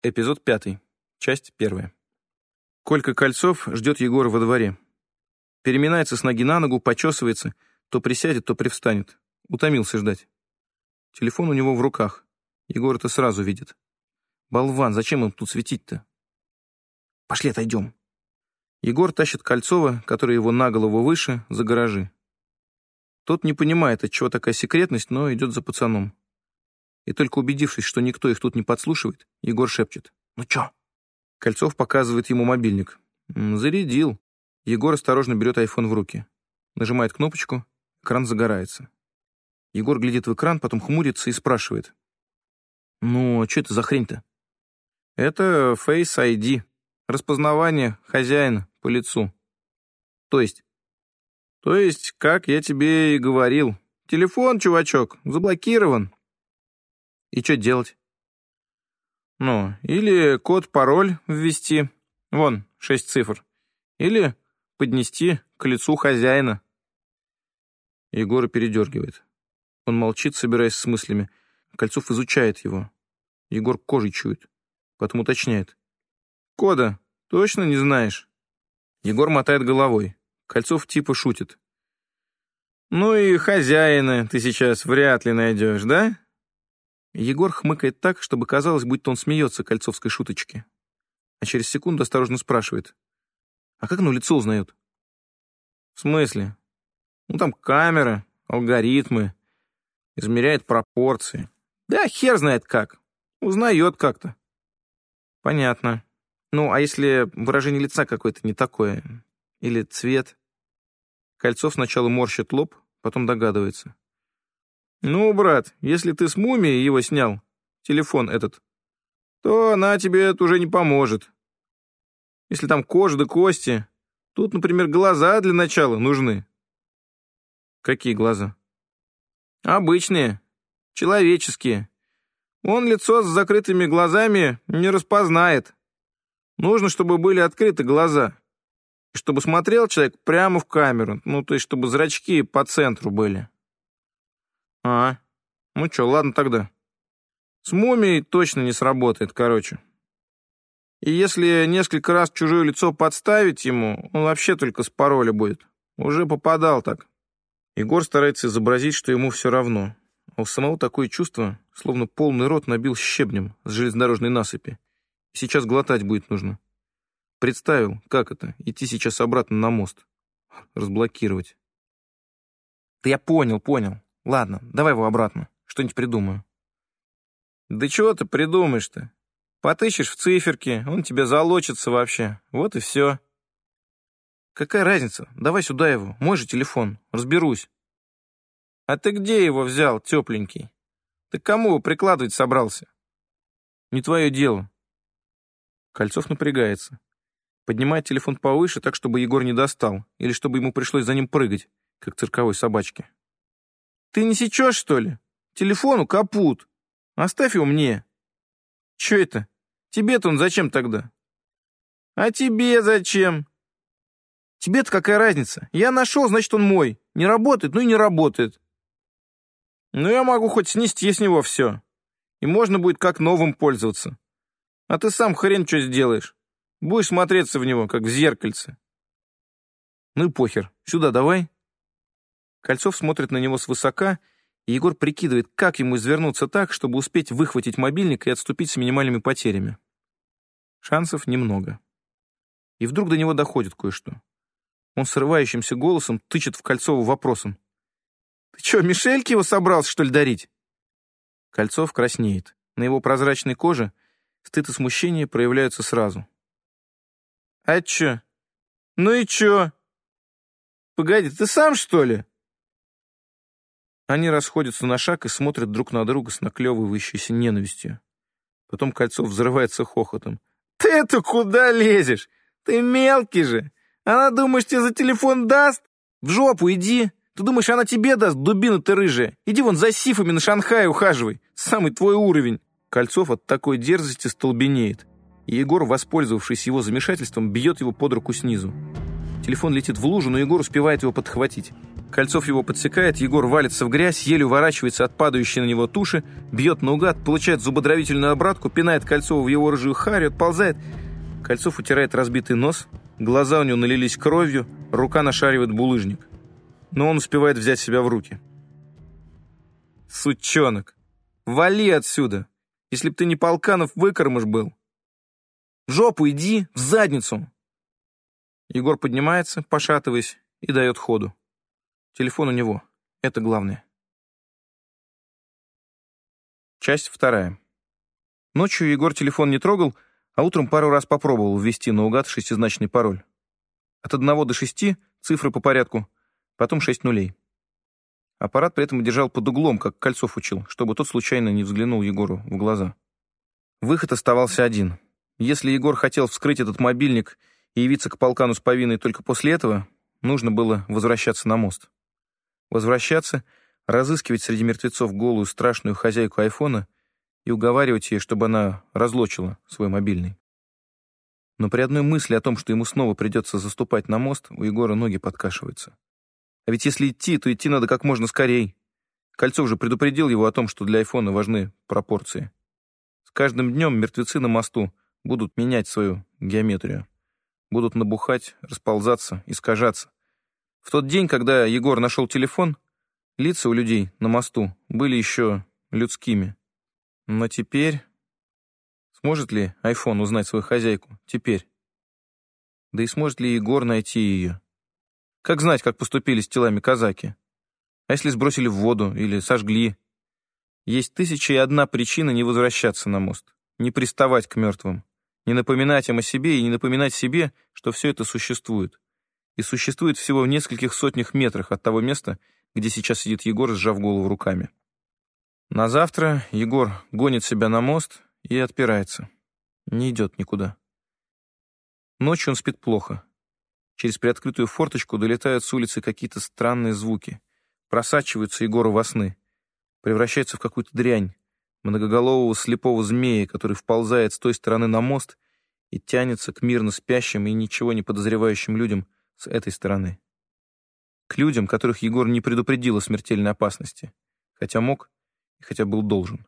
Эпизод 5. Часть 1. Колька Кольцов ждет Егора во дворе. Переминается с ноги на ногу, почесывается, то присядет, то привстанет. Утомился ждать. Телефон у него в руках. Егор это сразу видит. Болван, зачем им тут светить-то? Пошли отойдем. Егор тащит Кольцова, который его на голову выше, за гаражи. Тот не понимает, отчего такая секретность, но идет за пацаном. И только убедившись, что никто их тут не подслушивает, Егор шепчет: «Ну чё?» Кольцов показывает ему мобильник. Зарядил. Егор осторожно берет айфон в руки. Нажимает кнопочку, экран загорается. Егор глядит в экран, потом хмурится и спрашивает: «Ну, а что это за хрень-то?» «Это Face ID. Распознавание хозяина по лицу». «То есть?» «То есть, как я тебе и говорил. Телефон, чувачок, заблокирован». «И что делать?» «Ну, или код-пароль ввести, вон, 6 цифр, или поднести к лицу хозяина». Егора передергивает. Он молчит, собираясь с мыслями. Кольцов изучает его. Егор кожей чует. Потом уточняет: «Кода точно не знаешь?» Егор мотает головой. Кольцов типа шутит: «Ну и хозяина ты сейчас вряд ли найдешь, да?» Егор хмыкает так, чтобы казалось, будто он смеется кольцовской шуточки. А через секунду осторожно спрашивает: «А как оно лицо узнает?» «В смысле?» «Ну там камера, алгоритмы, измеряет пропорции. Да хер знает как. Узнает как-то». «Понятно. Ну, а если выражение лица какое-то не такое? Или цвет?» Кольцов сначала морщит лоб, потом догадывается. «Ну, брат, если ты с мумией его снял, телефон этот, то она тебе это уже не поможет. Если там кожа да кости, тут, например, глаза для начала нужны». «Какие глаза?» «Обычные, человеческие. Он лицо с закрытыми глазами не распознает. Нужно, чтобы были открыты глаза. И чтобы смотрел человек прямо в камеру, ну, то есть, чтобы зрачки по центру были». «А, ну чё, ладно тогда. С мумией точно не сработает, короче. И если несколько раз чужое лицо подставить ему, он вообще только с пароля будет. Уже попадал так». Егор старается изобразить, что ему все равно. А у самого такое чувство, словно полный рот набил щебнем с железнодорожной насыпи. И сейчас глотать будет нужно. Представил, как это, идти сейчас обратно на мост. Разблокировать. «Да я понял. Ладно, давай его обратно. Что-нибудь придумаю». «Да чего ты придумаешь-то? Потыщешь в циферке, он тебе залочится вообще. Вот и все». «Какая разница? Давай сюда его. Мой же телефон. Разберусь». «А ты где его взял, тепленький? Ты к кому его прикладывать собрался?» «Не твое дело». Кольцов напрягается. Поднимает телефон повыше, так, чтобы Егор не достал, или чтобы ему пришлось за ним прыгать, как цирковой собачке. «Ты не сечешь, что ли? Телефону капут. Оставь его мне». «Че это? Тебе-то он зачем тогда?» «А тебе зачем?» «Тебе-то какая разница? Я нашел, значит, он мой. Не работает, ну и не работает». «Ну я могу хоть снести с него все. И можно будет как новым пользоваться. А ты сам хрен что сделаешь. Будешь смотреться в него, как в зеркальце». «Ну и похер. Сюда давай». Кольцов смотрит на него свысока, и Егор прикидывает, как ему извернуться так, чтобы успеть выхватить мобильник и отступить с минимальными потерями. Шансов немного. И вдруг до него доходит кое-что. Он срывающимся голосом тычет в Кольцова вопросом: «Ты что, Мишельке его собрался, что ли, дарить?» Кольцов краснеет. На его прозрачной коже стыд и смущение проявляются сразу. «А чё? Ну и чё? Погоди, ты сам, что ли?» Они расходятся на шаг и смотрят друг на друга с наклевывающейся ненавистью. Потом Кольцов взрывается хохотом. «Ты-то куда лезешь? Ты мелкий же! Она, думаешь, тебе за телефон даст? В жопу иди! Ты думаешь, она тебе даст, дубина ты рыжая? Иди вон за сифами на Шанхае ухаживай! Самый твой уровень!» Кольцов от такой дерзости столбенеет. И Егор, воспользовавшись его замешательством, бьет его под руку снизу. Телефон летит в лужу, но Егор успевает его подхватить. Кольцов его подсекает, Егор валится в грязь, еле уворачивается от падающей на него туши, бьет наугад, получает зубодробительную обратку, пинает Кольцова в его рыжую харю, отползает. Кольцов утирает разбитый нос, глаза у него налились кровью, рука нашаривает булыжник. Но он успевает взять себя в руки. «Сучонок! Вали отсюда! Если б ты не Полканов, выкормыш был! В жопу иди, в задницу!» Егор поднимается, пошатываясь, и дает ходу. Телефон у него. Это главное. Часть 2. Ночью Егор телефон не трогал, а утром пару раз попробовал ввести наугад шестизначный пароль. От 1 до 6 цифры по порядку, потом 6 нулей. Аппарат при этом держал под углом, как Кольцов учил, чтобы тот случайно не взглянул Егору в глаза. Выход оставался один. Если Егор хотел вскрыть этот мобильник и явиться к Полкану с повинной только после этого, нужно было возвращаться на мост. Возвращаться, разыскивать среди мертвецов голую страшную хозяйку айфона и уговаривать ее, чтобы она разлочила свой мобильный. Но при одной мысли о том, что ему снова придется заступать на мост, у Егора ноги подкашиваются. А ведь если идти, то идти надо как можно скорей. Кольцов же предупредил его о том, что для айфона важны пропорции. С каждым днем мертвецы на мосту будут менять свою геометрию. Будут набухать, расползаться, искажаться. В тот день, когда Егор нашел телефон, лица у людей на мосту были еще людскими. Но теперь... Сможет ли айфон узнать свою хозяйку? Теперь. Да и сможет ли Егор найти ее? Как знать, как поступили с телами казаки? А если сбросили в воду или сожгли? Есть 1001 причина не возвращаться на мост, не приставать к мертвым, не напоминать им о себе и не напоминать себе, что все это существует. И существует всего в нескольких сотнях метрах от того места, где сейчас сидит Егор, сжав голову руками. На завтра Егор гонит себя на мост и отпирается. Не идет никуда. Ночью он спит плохо. Через приоткрытую форточку долетают с улицы какие-то странные звуки. Просачиваются Егору во сны. Превращаются в какую-то дрянь. Многоголового слепого змея, который вползает с той стороны на мост и тянется к мирно спящим и ничего не подозревающим людям с этой стороны. К людям, которых Егор не предупредил о смертельной опасности. Хотя мог и хотя был должен.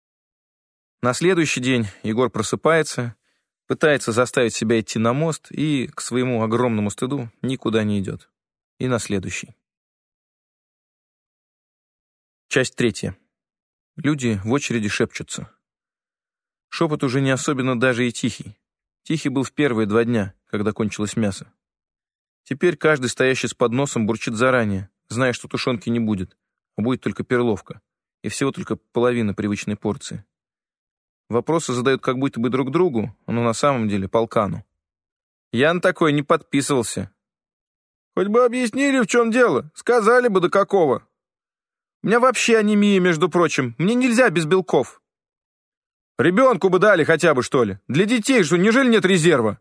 На следующий день Егор просыпается, пытается заставить себя идти на мост и, к своему огромному стыду, никуда не идет. И на следующий. Часть 3. Люди в очереди шепчутся. Шепот уже не особенно даже и тихий. Тихий был в первые 2 дня, когда кончилось мясо. Теперь каждый, стоящий с подносом, бурчит заранее, зная, что тушенки не будет, а будет только перловка, и всего только половина привычной порции. Вопросы задают как будто бы друг другу, но на самом деле Полкану. Я на такое не подписывался. Хоть бы объяснили, в чем дело, сказали бы, до какого. У меня вообще анемия, между прочим, мне нельзя без белков. Ребенку бы дали хотя бы, что ли. Для детей, что, неужели нет резерва?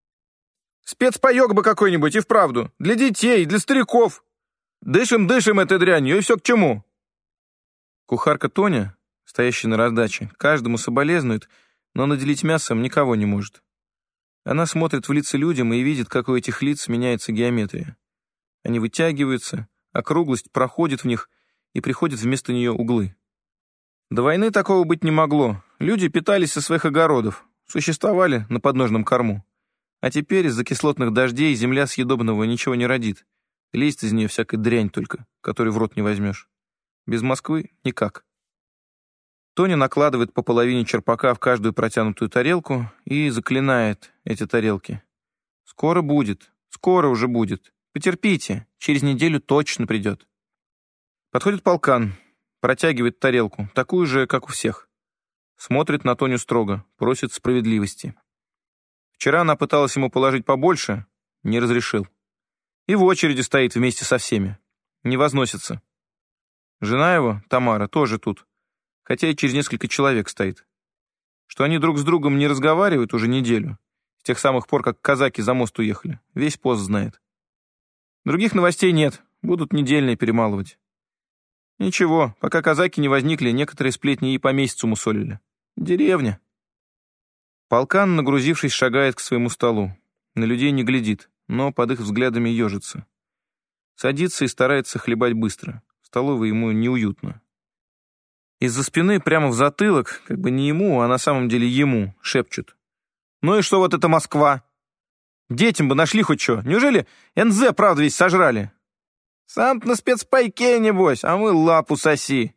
Спецпаёк бы какой-нибудь, и вправду. Для детей, для стариков. Дышим этой дрянью, и все к чему. Кухарка Тоня, стоящая на раздаче, каждому соболезнует, но наделить мясом никого не может. Она смотрит в лица людям и видит, как у этих лиц меняется геометрия. Они вытягиваются, округлость проходит в них, и приходят вместо нее углы. До войны такого быть не могло. Люди питались со своих огородов, существовали на подножном корму. А теперь из-за кислотных дождей земля съедобного ничего не родит. Лезть из нее всякая дрянь только, которую в рот не возьмешь. Без Москвы никак. Тоня накладывает по половине черпака в каждую протянутую тарелку и заклинает эти тарелки. Скоро будет, скоро уже будет. Потерпите, через неделю точно придет. Подходит Полкан, протягивает тарелку, такую же, как у всех. Смотрит на Тоню строго, просит справедливости. Вчера она пыталась ему положить побольше, не разрешил. И в очереди стоит вместе со всеми. Не возносится. Жена его, Тамара, тоже тут, хотя и через несколько человек стоит. Что они друг с другом не разговаривают уже неделю, с тех самых пор, как казаки за мост уехали. Весь пост знает. Других новостей нет, будут недельные перемалывать. Ничего, пока казаки не возникли, некоторые сплетни и по месяцу мусолили. Деревня. Полкан, нагрузившись, шагает к своему столу. На людей не глядит, но под их взглядами ежится. Садится и старается хлебать быстро. В столовой ему неуютно. Из-за спины прямо в затылок, как бы не ему, а на самом деле ему, шепчут. «Ну и что вот это Москва? Детям бы нашли хоть что. Неужели НЗ, правда, весь сожрали? Сам-то на спецпайке, небось, а мы лапу соси».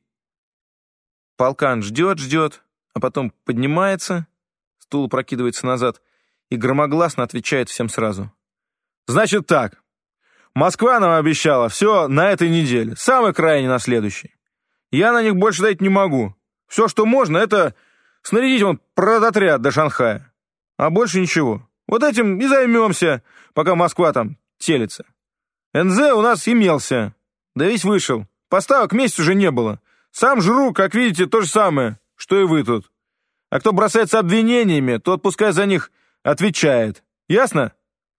Полкан ждет, а потом поднимается, стул опрокидывается назад и громогласно отвечает всем сразу. «Значит так, Москва нам обещала все на этой неделе, самый крайний на следующий. Я на них больше дать не могу. Все, что можно, это снарядить вон продотряд до Шанхая. А больше ничего. Вот этим и займемся, пока Москва там телится. НЗ у нас имелся, да весь вышел. Поставок месяц уже не было. Сам жру, как видите, то же самое, что и вы тут. А кто бросается обвинениями, тот пускай за них отвечает. Ясно?»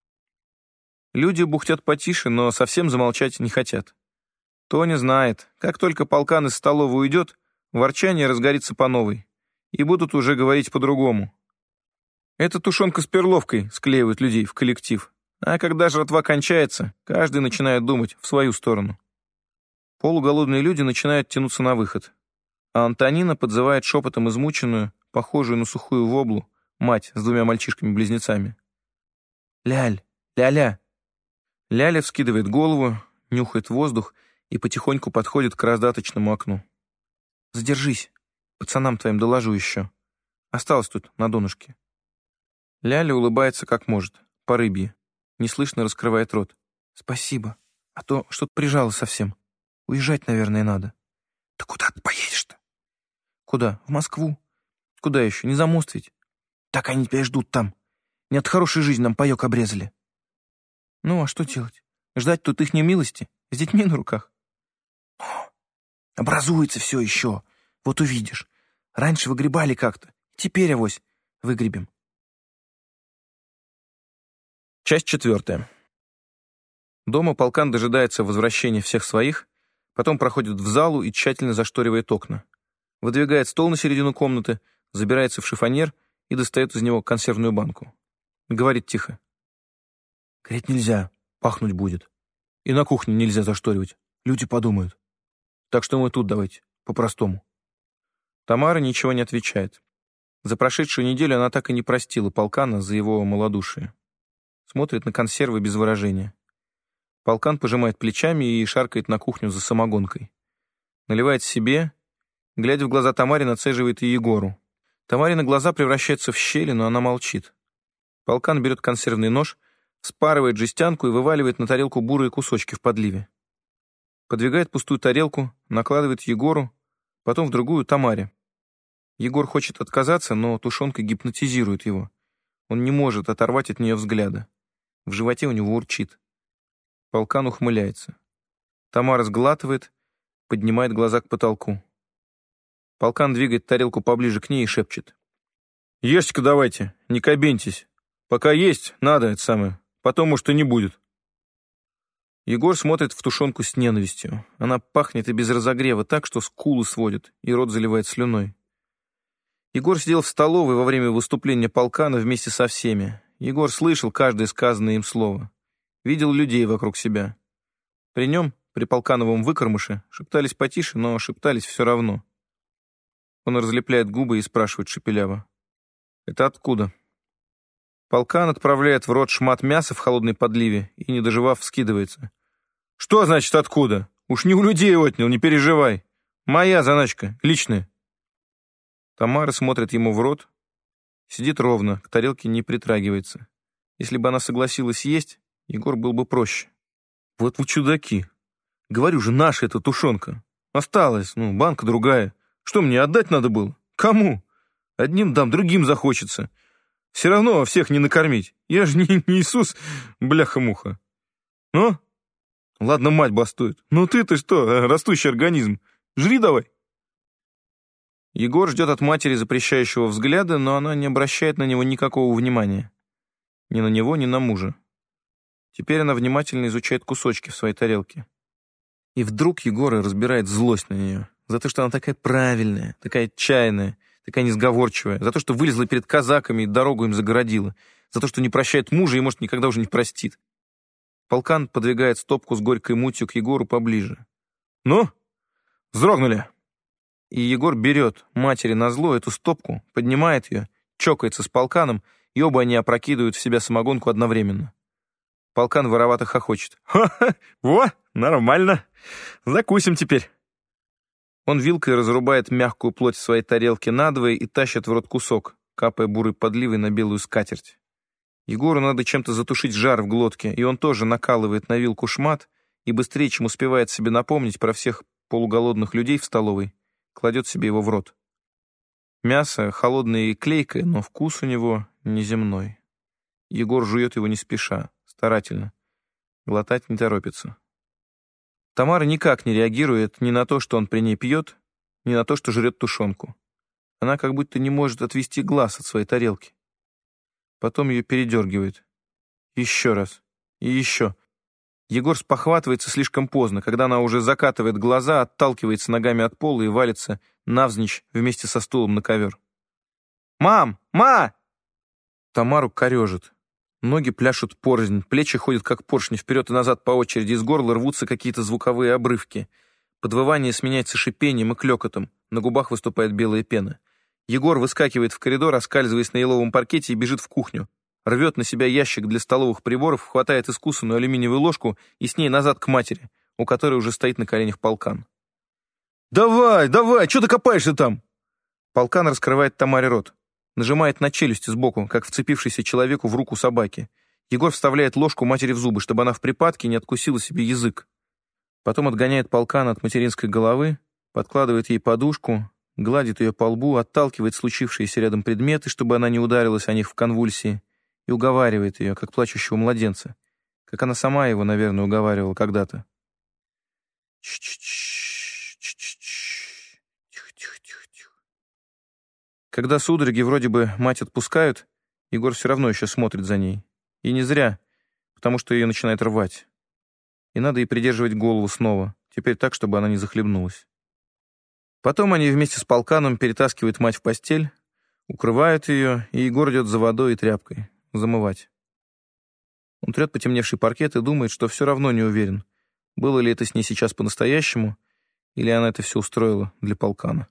Люди бухтят потише, но совсем замолчать не хотят. Тоня знает, как только полкан из столовой уйдет, ворчание разгорится по новой, и будут уже говорить по-другому. Это тушенка с перловкой склеивает людей в коллектив, а когда жратва кончается, каждый начинает думать в свою сторону. Полуголодные люди начинают тянуться на выход, а Антонина подзывает шепотом измученную, похожую на сухую воблу, мать с двумя мальчишками-близнецами. «Ляль, ля-ля!» Ляля вскидывает голову, нюхает воздух и потихоньку подходит к раздаточному окну. «Задержись, пацанам твоим доложу еще. Осталось тут на донышке». Ляля улыбается как может, по рыбье, неслышно раскрывает рот. «Спасибо, а то что-то прижало совсем. Уезжать, наверное, надо». «Да куда ты поедешь-то?» «Куда? В Москву. Куда еще? Не за мост ведь?» «Так они тебя ждут там. Не от хорошей жизни нам паёк обрезали». «Ну, а что делать? Ждать тут их немилости? С детьми на руках?» «Образуется все еще. Вот увидишь. Раньше выгребали как-то. Теперь, авось, выгребем». Часть 4. Дома полкан дожидается возвращения всех своих, потом проходит в залу и тщательно зашторивает окна. Выдвигает стол на середину комнаты, забирается в шифоньер и достает из него консервную банку. Говорит тихо. «Греть нельзя, пахнуть будет. И на кухне нельзя зашторивать. Люди подумают. Так что мы тут давайте, по-простому». Тамара ничего не отвечает. За прошедшую неделю она так и не простила полкана за его малодушие. Смотрит на консервы без выражения. Полкан пожимает плечами и шаркает на кухню за самогонкой. Наливает себе, глядя в глаза Тамаре, нацеживает и Егору. Тамарины глаза превращаются в щели, но она молчит. Полкан берет консервный нож, спарывает жестянку и вываливает на тарелку бурые кусочки в подливе. Подвигает пустую тарелку, накладывает Егору, потом в другую Тамаре. Егор хочет отказаться, но тушенка гипнотизирует его. Он не может оторвать от нее взгляда. В животе у него урчит. Полкан ухмыляется. Тамара сглатывает, поднимает глаза к потолку. Полкан двигает тарелку поближе к ней и шепчет. «Ешьте-ка давайте, не кабеньтесь. Пока есть, надо это самое. Потом, может, и не будет». Егор смотрит в тушенку с ненавистью. Она пахнет и без разогрева так, что скулы сводит, и рот заливает слюной. Егор сидел в столовой во время выступления полкана вместе со всеми. Егор слышал каждое сказанное им слово. Видел людей вокруг себя. При нем, при полкановом выкормыше, шептались потише, но шептались все равно. Он разлепляет губы и спрашивает шепеляво. «Это откуда?» Полкан отправляет в рот шмат мяса в холодной подливе и, не доживав, вскидывается. «Что значит откуда? Уж не у людей отнял, не переживай. Моя заначка, личная». Тамара смотрит ему в рот, сидит ровно, к тарелке не притрагивается. Если бы она согласилась есть, Егор был бы проще. «Вот вы чудаки. Говорю же, наша эта тушенка. Осталась, банка другая. Что, мне отдать надо было? Кому? Одним дам, другим захочется. Все равно всех не накормить. Я же не Иисус, бляха-муха. Ну? Ладно, мать бастует. Ну ты-то что, растущий организм. Жри давай». Егор ждет от матери запрещающего взгляда, но она не обращает на него никакого внимания. Ни на него, ни на мужа. Теперь она внимательно изучает кусочки в своей тарелке. И вдруг Егора разбирает злость на нее. За то, что она такая правильная, такая чайная, такая несговорчивая. За то, что вылезла перед казаками и дорогу им загородила. За то, что не прощает мужа и, может, никогда уже не простит. Полкан подвигает стопку с горькой мутью к Егору поближе. «Ну, вздрогнули!» И Егор берет матери назло эту стопку, поднимает ее, чокается с Полканом, и оба они опрокидывают в себя самогонку одновременно. Полкан воровато хохочет. «Ха-ха! Во, нормально! Закусим теперь!» Он вилкой разрубает мягкую плоть в своей тарелке надвое и тащит в рот кусок, капая бурой подливой на белую скатерть. Егору надо чем-то затушить жар в глотке, и он тоже накалывает на вилку шмат и быстрее, чем успевает себе напомнить про всех полуголодных людей в столовой, кладет себе его в рот. Мясо холодное и клейкое, но вкус у него неземной. Егор жует его не спеша, старательно. Глотать не торопится. Тамара никак не реагирует ни на то, что он при ней пьет, ни на то, что жрет тушенку. Она как будто не может отвести глаз от своей тарелки. Потом ее передергивает. Еще раз. И еще. Егор спохватывается слишком поздно, когда она уже закатывает глаза, отталкивается ногами от пола и валится навзничь вместе со стулом на ковер. «Мам! Ма!» Тамару корежит. Ноги пляшут порознь, плечи ходят как поршни вперед и назад по очереди, из горла рвутся какие-то звуковые обрывки. Подвывание сменяется шипением и клёкотом, на губах выступает белая пена. Егор выскакивает в коридор, оскальзываясь на еловом паркете, и бежит в кухню. Рвет на себя ящик для столовых приборов, хватает искусанную алюминиевую ложку и с ней назад к матери, у которой уже стоит на коленях Полкан. «Давай, давай, что ты копаешься там?» Полкан раскрывает Тамаре рот. Нажимает на челюсти сбоку, как вцепившийся человеку в руку собаки. Егор вставляет ложку матери в зубы, чтобы она в припадке не откусила себе язык. Потом отгоняет Полкана от материнской головы, подкладывает ей подушку, гладит ее по лбу, отталкивает случившиеся рядом предметы, чтобы она не ударилась о них в конвульсии, и уговаривает ее, как плачущего младенца, как она сама его, наверное, уговаривала когда-то. Тихо-тихо-тихо. Когда судороги вроде бы мать отпускают, Егор все равно еще смотрит за ней. И не зря, потому что ее начинает рвать. И надо ей придерживать голову снова, теперь так, чтобы она не захлебнулась. Потом они вместе с Полканом перетаскивают мать в постель, укрывают ее, и Егор идет за водой и тряпкой замывать. Он трет потемневший паркет и думает, что все равно не уверен, было ли это с ней сейчас по-настоящему, или она это все устроила для Полкана.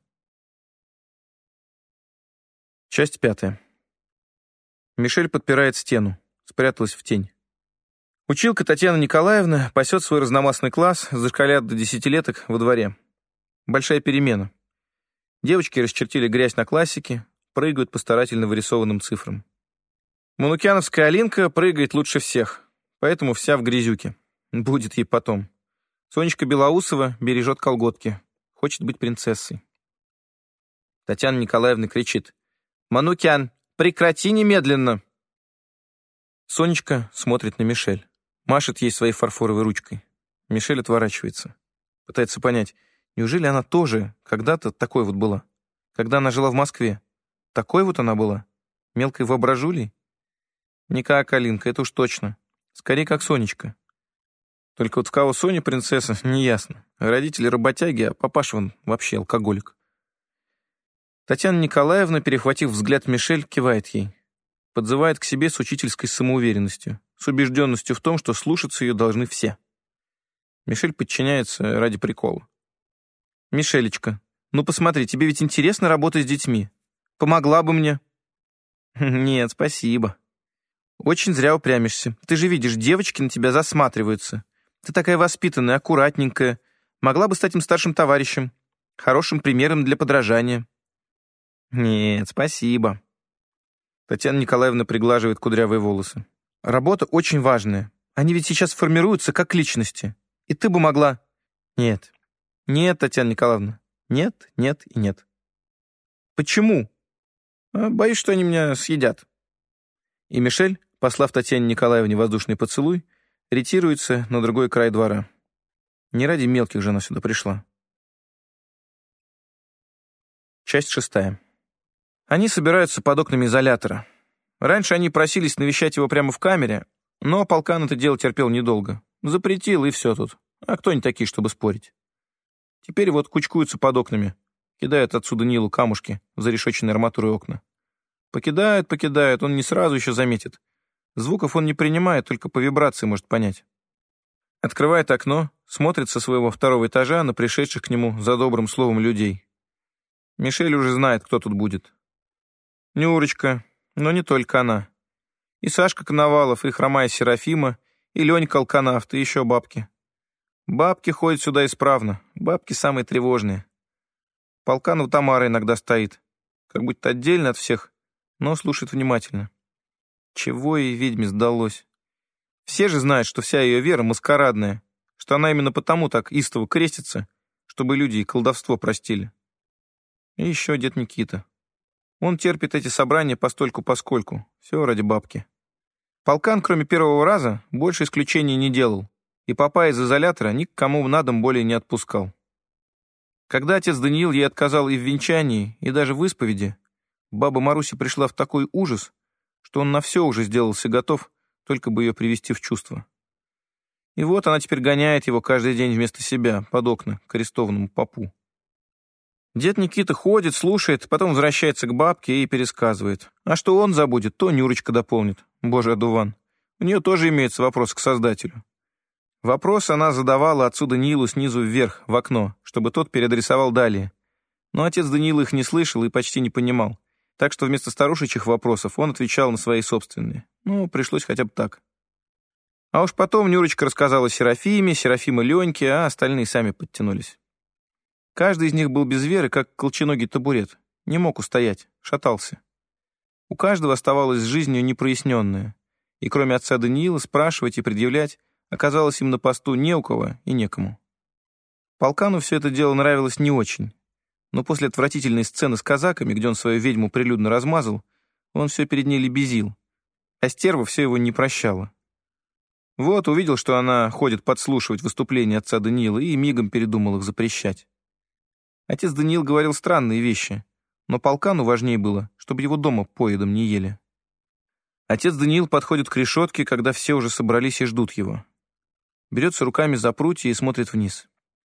Часть 5. Мишель подпирает стену, спряталась в тень. Училка Татьяна Николаевна пасет свой разномастный класс, зашкалят до 10-леток во дворе. Большая перемена. Девочки расчертили грязь на классике, прыгают по старательно вырисованным цифрам. Манукяновская Алинка прыгает лучше всех, поэтому вся в грязюке. Будет ей потом. Сонечка Белоусова бережет колготки, хочет быть принцессой. Татьяна Николаевна кричит: «Манукян, прекрати немедленно!» Сонечка смотрит на Мишель, машет ей своей фарфоровой ручкой. Мишель отворачивается, пытается понять, неужели она тоже когда-то такой вот была? Когда она жила в Москве? Такой вот она была? Мелкой воображулей? Не как Алинка, это уж точно. Скорее, как Сонечка. Только вот в кого Соня принцесса, неясно. Родители работяги, а папаша вон вообще алкоголик. Татьяна Николаевна, перехватив взгляд Мишель, кивает ей. Подзывает к себе с учительской самоуверенностью, с убежденностью в том, что слушаться ее должны все. Мишель подчиняется ради прикола. «Мишелечка, ну посмотри, тебе ведь интересно работать с детьми. Помогла бы мне». «Нет, спасибо. Очень зря упрямишься. Ты же видишь, девочки на тебя засматриваются. Ты такая воспитанная, аккуратненькая. Могла бы стать им старшим товарищем, хорошим примером для подражания». «Нет, спасибо». Татьяна Николаевна приглаживает кудрявые волосы. «Работа очень важная. Они ведь сейчас формируются как личности. И ты бы могла...» «Нет. Нет, Татьяна Николаевна. Нет, нет и нет». «Почему?» «Боюсь, что они меня съедят». И Мишель, послав Татьяне Николаевне воздушный поцелуй, ретируется на другой край двора. Не ради мелких же она сюда пришла. Часть 6. Они собираются под окнами изолятора. Раньше они просились навещать его прямо в камере, но Полкан это дело терпел недолго. Запретил, и все тут. А кто они такие, чтобы спорить? Теперь вот кучкуются под окнами, кидают отсюда Нилу камушки в зарешеченные арматурой окна. Покидают, он не сразу еще заметит. Звуков он не принимает, только по вибрации может понять. Открывает окно, смотрит со своего второго этажа на пришедших к нему за добрым словом людей. Мишель уже знает, кто тут будет. Нюрочка, но не только она. И Сашка Коновалов, и хромая Серафима, и Ленька Алканавт, и еще бабки. Бабки ходят сюда исправно, бабки самые тревожные. Полканова Тамара иногда стоит, как будто отдельно от всех, но слушает внимательно. Чего ей, ведьме, сдалось? Все же знают, что вся ее вера маскарадная, что она именно потому так истово крестится, чтобы люди и колдовство простили. И еще дед Никита. Он терпит эти собрания постольку-поскольку, все ради бабки. Полкан, кроме первого раза, больше исключений не делал, и попа из изолятора ни к кому на дом более не отпускал. Когда отец Даниил ей отказал и в венчании, и даже в исповеди, баба Маруся пришла в такой ужас, что он на все уже сделался готов, только бы ее привести в чувство. И вот она теперь гоняет его каждый день вместо себя под окна к арестованному попу. Дед Никита ходит, слушает, потом возвращается к бабке и пересказывает. А что он забудет, то Нюрочка дополнит. Боже, одуван. У нее тоже имеется вопрос к Создателю. Вопрос она задавала отцу Даниилу снизу вверх, в окно, чтобы тот переадресовал далее. Но отец Даниил их не слышал и почти не понимал. Так что вместо старушечьих вопросов он отвечал на свои собственные. Ну, пришлось хотя бы так. А уж потом Нюрочка рассказала Серафиме, Серафима Леньке, а остальные сами подтянулись. Каждый из них был без веры, как колченогий табурет. Не мог устоять, шатался. У каждого оставалось с жизнью непроясненное. И кроме отца Даниила спрашивать и предъявлять оказалось им на посту не у кого и некому. Полкану все это дело нравилось не очень. Но после отвратительной сцены с казаками, где он свою ведьму прилюдно размазал, он все перед ней лебезил, а стерва все его не прощала. Вот увидел, что она ходит подслушивать выступления отца Даниила, и мигом передумал их запрещать. Отец Даниил говорил странные вещи, но полкану важнее было, чтобы его дома поедом не ели. Отец Даниил подходит к решетке, когда все уже собрались и ждут его. Берется руками за прутья и смотрит вниз.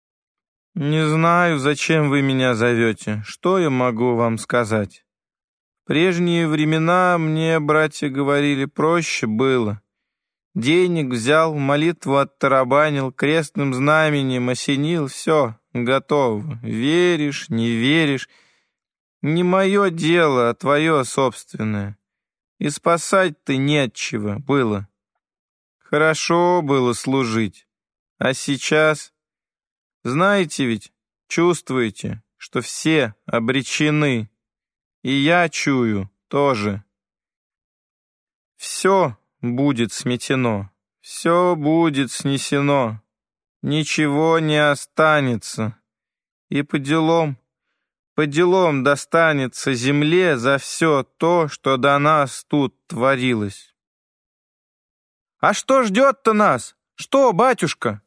«Не знаю, зачем вы меня зовете. Что я могу вам сказать? В прежние времена мне, братья, говорили, проще было. Денег взял, молитву оттарабанил, крестным знаменем осенил, все, готово. Веришь, не веришь. Не мое дело, а твое собственное. И спасать-то нечего было. Хорошо было служить. А сейчас... Знаете ведь, чувствуете, что все обречены. И я чую тоже. Все будет сметено, все будет снесено. Ничего не останется. И по делам достанется земле за все то, что до нас тут творилось. А что ждет-то нас? Что, батюшка?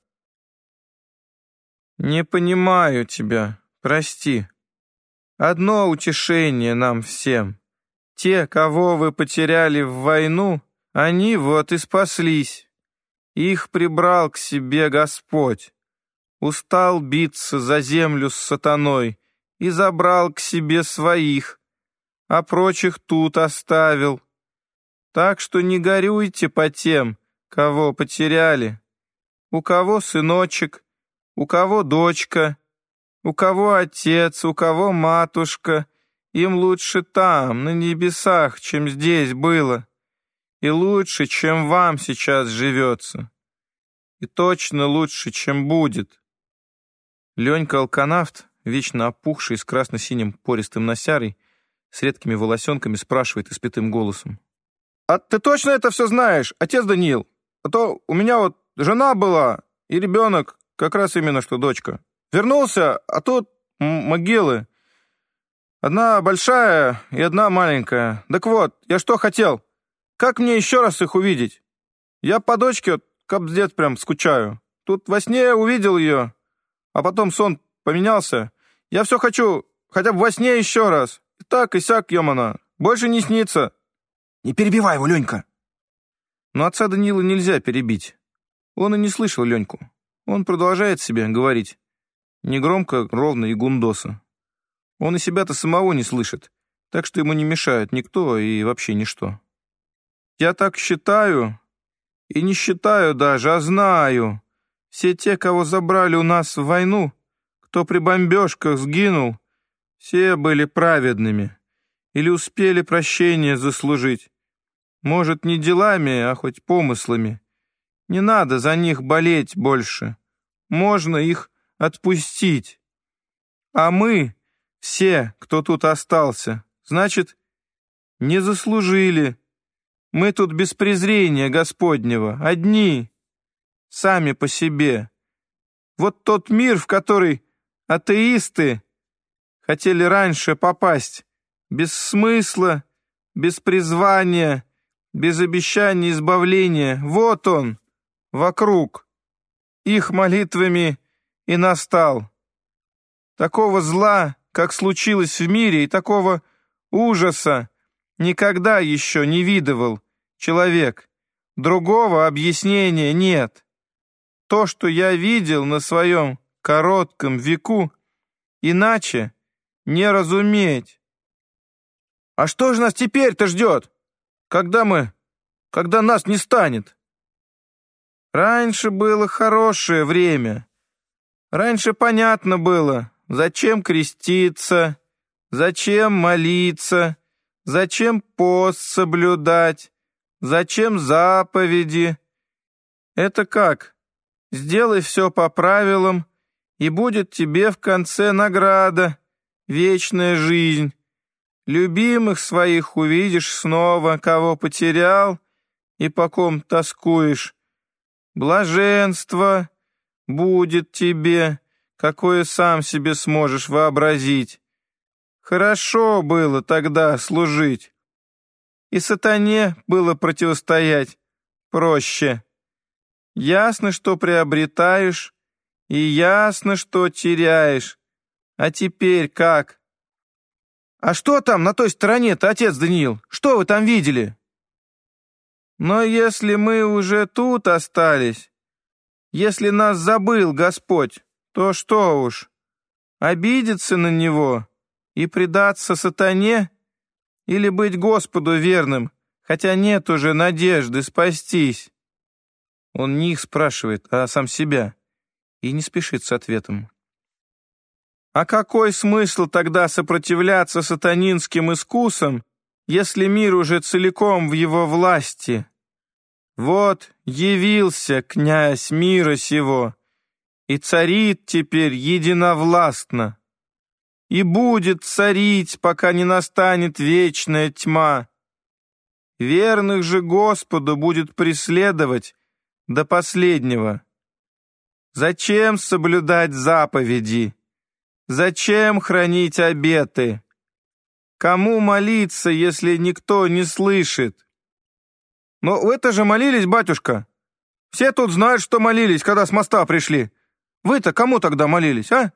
Не понимаю тебя, прости. Одно утешение нам всем. Те, кого вы потеряли в войну, они вот и спаслись. Их прибрал к себе Господь. Устал биться за землю с сатаной и забрал к себе своих, а прочих тут оставил. Так что не горюйте по тем, кого потеряли. У кого сыночек, у кого дочка, у кого отец, у кого матушка. Им лучше там, на небесах, чем здесь было. И лучше, чем вам сейчас живется. И точно лучше, чем будет. Ленька Алканавт, вечно опухший с красно-синим пористым носярой, с редкими волосенками, спрашивает испятым голосом. «А ты точно это все знаешь, отец Даниил? А то у меня вот жена была и ребенок, как раз именно что дочка. Вернулся, а тут могилы. Одна большая и одна маленькая. Так вот, я что хотел? Как мне еще раз их увидеть? Я по дочке вот капздец прям скучаю. Тут во сне увидел ее, а потом сон поменялся. Я все хочу, хотя бы во сне еще раз. И так, и сяк, ёмана. Больше не снится». Не перебивай его, Ленька. Но отца Даниила нельзя перебить. Он и не слышал Леньку. Он продолжает себе говорить. Негромко, ровно и гундоса. Он и себя-то самого не слышит, так что ему не мешает никто и вообще ничто. «Я так считаю, и не считаю даже, а знаю. Все те, кого забрали у нас в войну, кто при бомбежках сгинул, все были праведными или успели прощение заслужить. Может, не делами, а хоть помыслами. Не надо за них болеть больше. Можно их отпустить. А мы, все, кто тут остался, значит, не заслужили. Мы тут без презрения Господнего, одни, сами по себе. Вот тот мир, в который атеисты хотели раньше попасть, без смысла, без призвания, без обещания избавления, вот он, вокруг, их молитвами и настал. Такого зла, как случилось в мире, и такого ужаса никогда еще не видывал человек. Другого объяснения нет. То, что я видел на своем коротком веку, иначе не разуметь. А что же нас теперь-то ждет, когда нас не станет? Раньше было хорошее время. Раньше понятно было, зачем креститься, зачем молиться, зачем пост соблюдать, зачем заповеди. Это как? Сделай все по правилам, и будет тебе в конце награда, вечная жизнь. Любимых своих увидишь снова, кого потерял и по ком тоскуешь. Блаженство будет тебе, какое сам себе сможешь вообразить. Хорошо было тогда служить, и сатане было противостоять проще. Ясно, что приобретаешь, и ясно, что теряешь. А теперь как? А что там на той стороне-то, отец Даниил? Что вы там видели? Но если мы уже тут остались, если нас забыл Господь, то что уж, обидеться на Него и предаться сатане, или быть Господу верным, хотя нет уже надежды спастись? Он не их спрашивает, а сам себя, и не спешит с ответом. А какой смысл тогда сопротивляться сатанинским искусам, если мир уже целиком в его власти? Вот явился князь мира сего, и царит теперь единовластно, и будет царить, пока не настанет вечная тьма. Верных же Господу будет преследовать до последнего. Зачем соблюдать заповеди? Зачем хранить обеты? Кому молиться, если никто не слышит? Но вы-то же молились, батюшка. Все тут знают, что молились, когда с моста пришли. Вы-то кому тогда молились, а?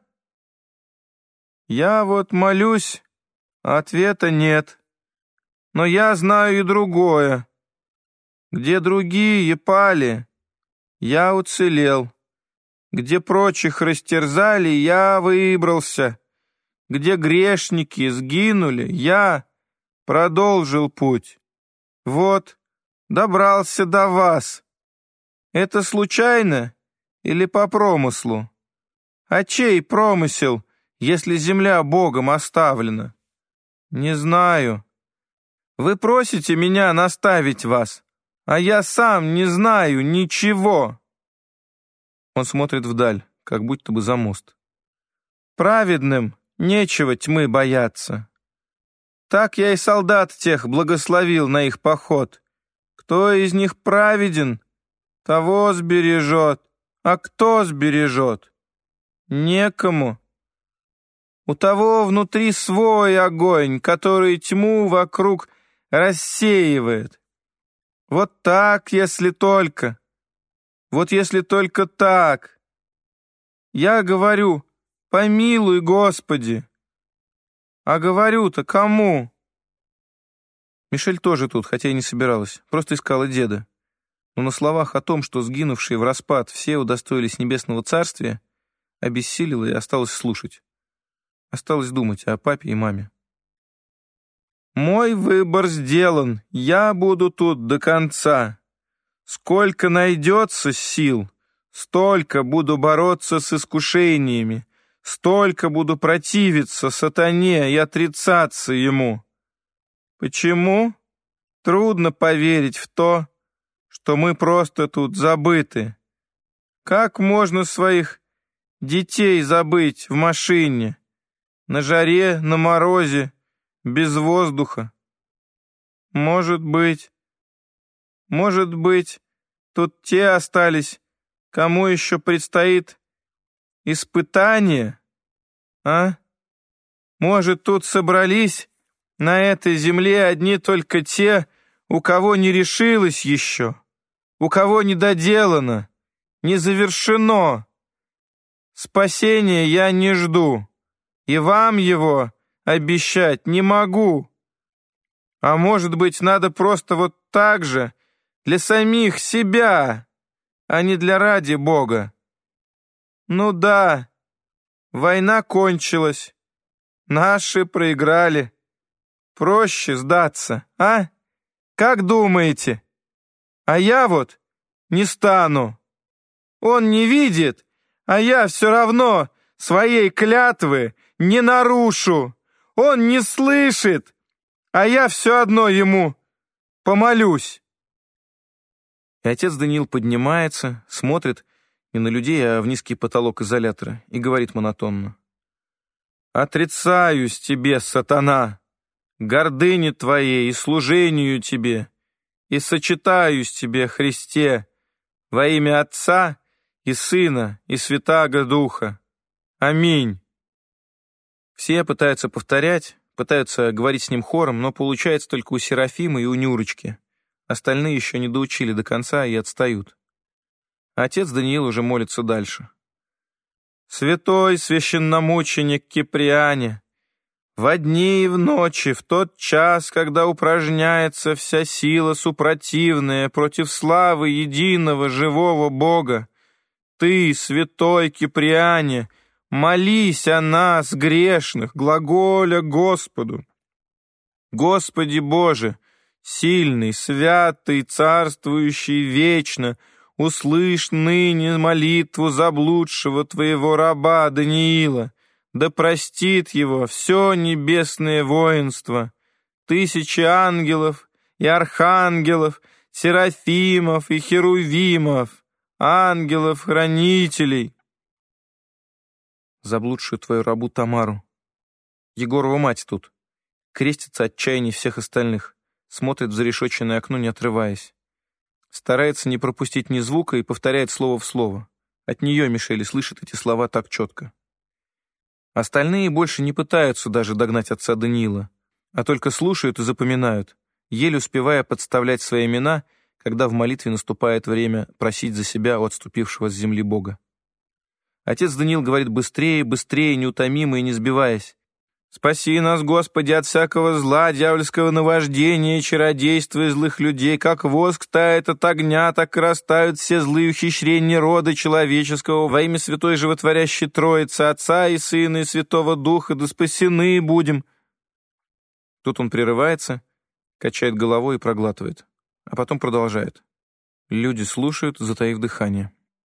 Я вот молюсь, а ответа нет. Но я знаю и другое. Где другие пали, я уцелел. Где прочих растерзали, я выбрался. Где грешники сгинули, я продолжил путь. Вот, добрался до вас. Это случайно или по промыслу? А чей промысел, если земля Богом оставлена? Не знаю. Вы просите меня наставить вас, а я сам не знаю ничего. Он смотрит вдаль, как будто бы за мост. Праведным нечего тьмы бояться. Так я и солдат тех благословил на их поход. Кто из них праведен, того сбережет. А кто сбережет? Некому. У того внутри свой огонь, который тьму вокруг рассеивает. Вот так, если только. Вот если только так. Я говорю, помилуй, Господи. А говорю-то кому? Мишель тоже тут, хотя и не собиралась, просто искала деда. Но на словах о том, что сгинувшие в распад все удостоились небесного царствия, обессилила и осталась слушать. Осталось думать о папе и маме. Мой выбор сделан, я буду тут до конца. Сколько найдется сил, Столько буду бороться с искушениями, столько буду противиться сатане и отрицаться ему. Почему? Трудно поверить в то, что мы просто тут забыты. Как можно своих детей забыть в машине, на жаре, на морозе, без воздуха? Может быть, тут те остались, кому еще предстоит испытание, а? Может, тут собрались на этой земле одни только те, у кого не решилось еще, у кого не доделано, не завершено. Спасения я не жду, и вам его обещать не могу. А может быть, надо просто вот так же, для самих себя, а не для ради Бога. Ну да, война кончилась, наши проиграли. Проще сдаться, а? Как думаете? А я вот не стану. Он не видит, а я все равно своей клятвы не нарушу. Он не слышит, а я все одно ему помолюсь. И отец Даниил поднимается, смотрит не на людей, а в низкий потолок изолятора и говорит монотонно: «Отрицаюсь тебе, сатана, гордыне твоей и служению тебе, и сочетаюсь тебе, Христе, во имя Отца и Сына и Святаго Духа. Аминь». Все пытаются повторять, пытаются говорить с ним хором, но получается только у Серафимы и у Нюрочки. Остальные еще не доучили до конца и отстают. Отец Даниил уже молится дальше. «Святой священномученик Киприане, во дни и в ночи, в тот час, когда упражняется вся сила супротивная против славы единого живого Бога, ты, святой Киприане, молись о нас, грешных, глаголя Господу. Господи Боже, сильный, святый, царствующий вечно, услышь ныне молитву заблудшего твоего раба Даниила, да простит его все небесное воинство, тысячи ангелов и архангелов, серафимов и херувимов, ангелов-хранителей. Заблудшую твою рабу Тамару. Егорова мать тут. Крестится отчаяние всех остальных. Смотрит в зарешоченное окно, не отрываясь. Старается не пропустить ни звука и повторяет слово в слово. От нее Мишель слышит эти слова так четко. Остальные больше не пытаются даже догнать отца Даниила, а только слушают и запоминают, еле успевая подставлять свои имена, когда в молитве наступает время просить за себя у отступившего с земли Бога. Отец Даниил говорит быстрее, быстрее, неутомимо и не сбиваясь. «Спаси нас, Господи, от всякого зла, дьявольского наваждения, чародейства и злых людей, как воск тает от огня, так и растают все злые ухищрения рода человеческого во имя святой животворящей Троицы, Отца и Сына и Святого Духа, да спасены будем». Тут он прерывается, качает головой и проглатывает, а потом продолжает. Люди слушают, затаив дыхание.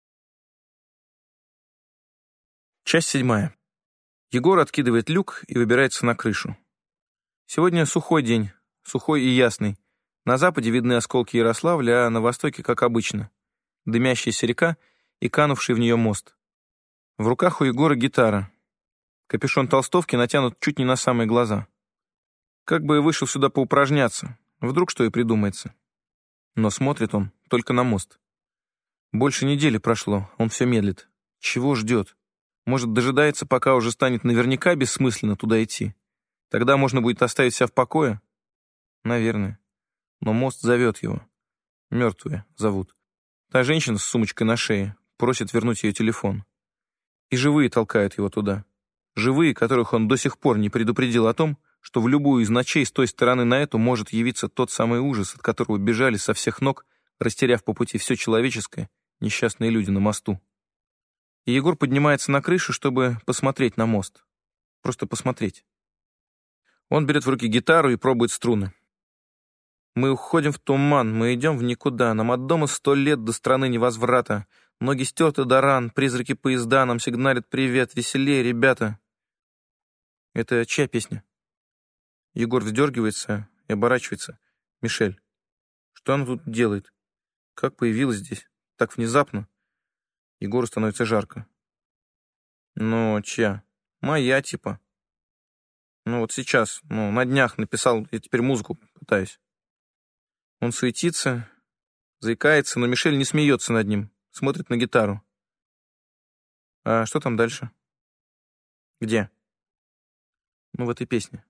Часть 7. Егор откидывает люк и выбирается на крышу. Сегодня сухой день, сухой и ясный. На западе видны осколки Ярославля, а на востоке, как обычно, дымящаяся река и канувший в нее мост. В руках у Егора гитара. Капюшон толстовки натянут чуть не на самые глаза. Как бы и вышел сюда поупражняться, вдруг что и придумается. Но смотрит он только на мост. Больше недели прошло, он все медлит. Чего ждет? Может, дожидается, пока уже станет наверняка бессмысленно туда идти? Тогда можно будет оставить себя в покое? Наверное. Но мост зовет его. Мертвые зовут. Та женщина с сумочкой на шее просит вернуть ее телефон. И живые толкают его туда. Живые, которых он до сих пор не предупредил о том, что в любую из ночей с той стороны на эту может явиться тот самый ужас, от которого бежали со всех ног, растеряв по пути все человеческое, несчастные люди на мосту. И Егор поднимается на крышу, чтобы посмотреть на мост. Просто посмотреть. Он берет в руки гитару и пробует струны. Мы уходим в туман, мы идем в никуда. Нам от дома 100 лет до страны невозврата. Ноги стерты до ран, призраки поезда нам сигналят привет. Веселее, ребята. Это чья песня? Егор вздергивается и оборачивается. Мишель. Что она тут делает? Как появилась здесь? Так внезапно. Егору становится жарко. Ну, чья? Моя, типа. Ну, вот сейчас, на днях написал, я теперь музыку пытаюсь. Он суетится, заикается, но Мишель не смеется над ним, смотрит на гитару. А что там дальше? Где? Ну, в этой песне.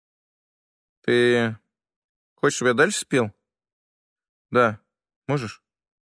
Ты хочешь, чтобы я дальше спел? Да. Можешь?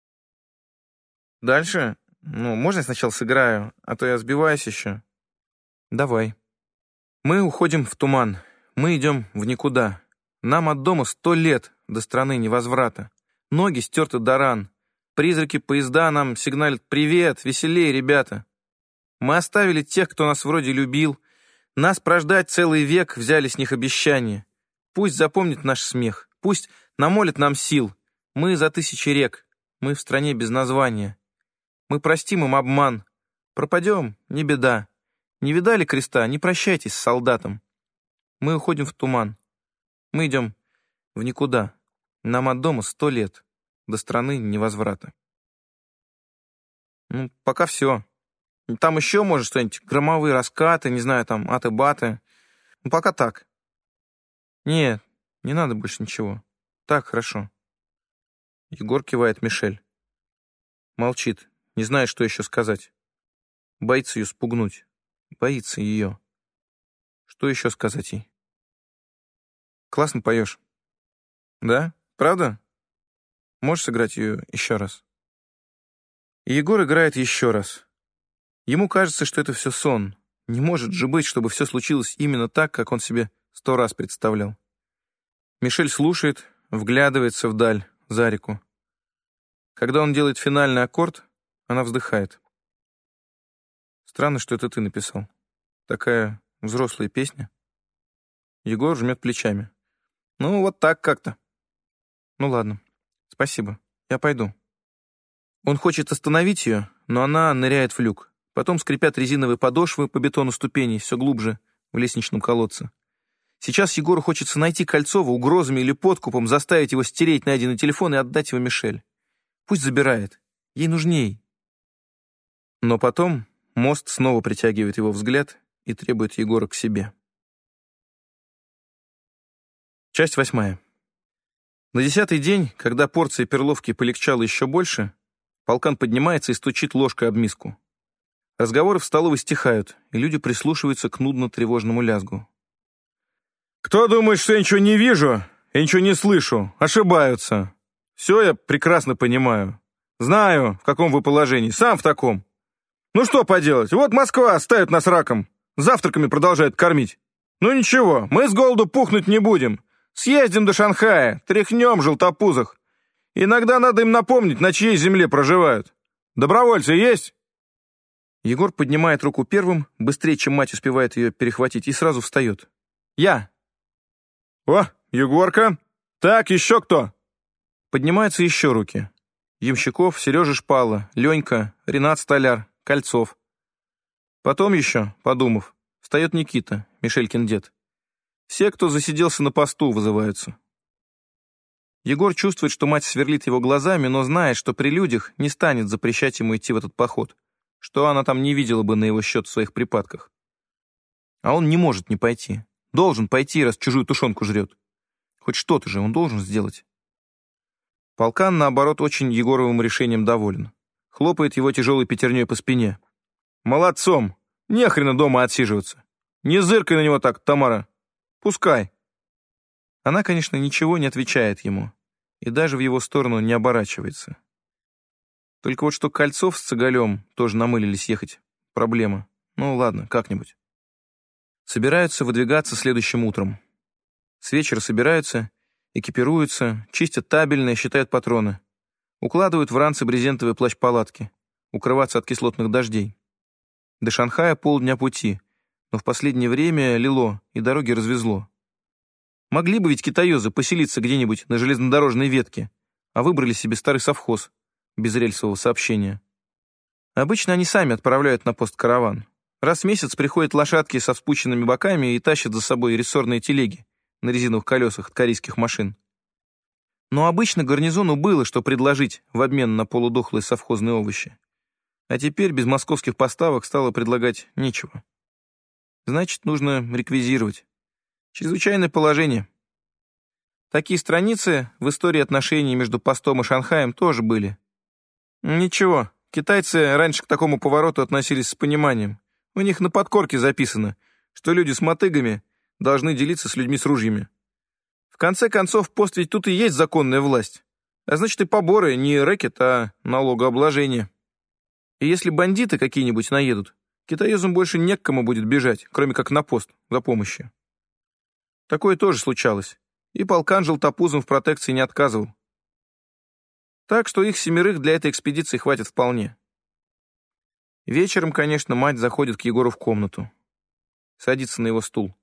Дальше? Можно я сначала сыграю, а то я сбиваюсь еще. Давай. Мы уходим в туман, мы идем в никуда. Нам от дома 100 лет до страны невозврата. Ноги стерты до ран. Призраки поезда нам сигналят «Привет, веселее, ребята». Мы оставили тех, кто нас вроде любил. Нас прождать целый век взяли с них обещания. Пусть запомнит наш смех, пусть намолит нам сил. Мы за 1000 рек, мы в стране без названия. Мы простим им обман. Пропадем, не беда. Не видали креста, не прощайтесь с солдатом. Мы уходим в туман. Мы идем в никуда. Нам от дома 100 лет. До страны невозврата. Пока все. Там еще, может, что-нибудь, громовые раскаты, не знаю, там, аты-баты. Пока так. Нет, не надо больше ничего. Так, хорошо. Егор кивает Мишель. Молчит, не знает, что еще сказать. Боится ее спугнуть. Боится ее. Что еще сказать ей? Классно поешь. Да? Правда? Можешь сыграть ее еще раз? И Егор играет еще раз. Ему кажется, что это все сон. Не может же быть, чтобы все случилось именно так, как он себе 100 раз представлял. Мишель слушает, вглядывается вдаль, за реку. Когда он делает финальный аккорд, она вздыхает. Странно, что это ты написал. Такая взрослая песня. Егор жмет плечами. Вот так как-то. Ну ладно, спасибо, я пойду. Он хочет остановить ее, но она ныряет в люк. Потом скрипят резиновые подошвы по бетону ступеней все глубже в лестничном колодце. Сейчас Егору хочется найти Кольцова угрозами или подкупом, заставить его стереть найденный телефон и отдать его Мишель. Пусть забирает. Ей нужней. Но потом мост снова притягивает его взгляд и требует Егора к себе. Часть 8. На 10-й день, когда порция перловки полегчала еще больше, полкан поднимается и стучит ложкой об миску. Разговоры в столовой стихают, и люди прислушиваются к нудно-тревожному лязгу. «Кто думает, что я ничего не вижу и ничего не слышу, ошибаются. Все я прекрасно понимаю. Знаю, в каком вы положении, сам в таком. Ну что поделать, вот Москва ставит нас раком, завтраками продолжает кормить. Ну ничего, мы с голоду пухнуть не будем. Съездим до Шанхая, тряхнем желтопузых. Иногда надо им напомнить, на чьей земле проживают. Добровольцы есть?» Егор поднимает руку первым, быстрее, чем мать успевает ее перехватить, и сразу встает. «Я!» «О, Егорка! Так, еще кто?» Поднимаются еще руки. Ямщиков, Сережа Шпала, Ленька, Ренат Столяр, Кольцов. Потом еще, подумав, встает Никита, Мишелькин дед. Все, кто засиделся на посту, вызываются. Егор чувствует, что мать сверлит его глазами, но знает, что при людях не станет запрещать ему идти в этот поход, что она там не видела бы на его счет в своих припадках. А он не может не пойти. Должен пойти, раз чужую тушенку жрет. Хоть что-то же он должен сделать. Полкан, наоборот, очень Егоровым решением доволен. Хлопает его тяжелой пятерней по спине. «Молодцом! Нехрена дома отсиживаться! Не зыркай на него так, Тамара! Пускай!» Она, конечно, ничего не отвечает ему, и даже в его сторону не оборачивается. Только вот что Кольцов с Цыгалем тоже намылились ехать. Проблема. Ну ладно, как-нибудь. Собираются выдвигаться следующим утром. С вечера собираются, экипируются, чистят табельное, считают патроны. Укладывают в ранцы брезентовые плащ-палатки, укрываться от кислотных дождей. До Шанхая полдня пути, но в последнее время лило, и дороги развезло. Могли бы ведь китаёзы поселиться где-нибудь на железнодорожной ветке, а выбрали себе старый совхоз без рельсового сообщения. Обычно они сами отправляют на пост караван. Раз в месяц приходят лошадки со вспученными боками и тащат за собой рессорные телеги на резиновых колесах от корейских машин. Но обычно гарнизону было что предложить в обмен на полудохлые совхозные овощи. А теперь без московских поставок стало предлагать нечего. Значит, нужно реквизировать. Чрезвычайное положение. Такие страницы в истории отношений между постом и Шанхаем тоже были. Ничего, китайцы раньше к такому повороту относились с пониманием. У них на подкорке записано, что люди с мотыгами должны делиться с людьми с ружьями. В конце концов, пост ведь тут и есть законная власть. А значит, и поборы не рэкет, а налогообложение. И если бандиты какие-нибудь наедут, китаёзам больше не к кому будет бежать, кроме как на пост за помощью. Такое тоже случалось, и полкан Желтопузом в протекции не отказывал. Так что их 7 для этой экспедиции хватит вполне. Вечером, конечно, мать заходит к Егору в комнату. Садится на его стул.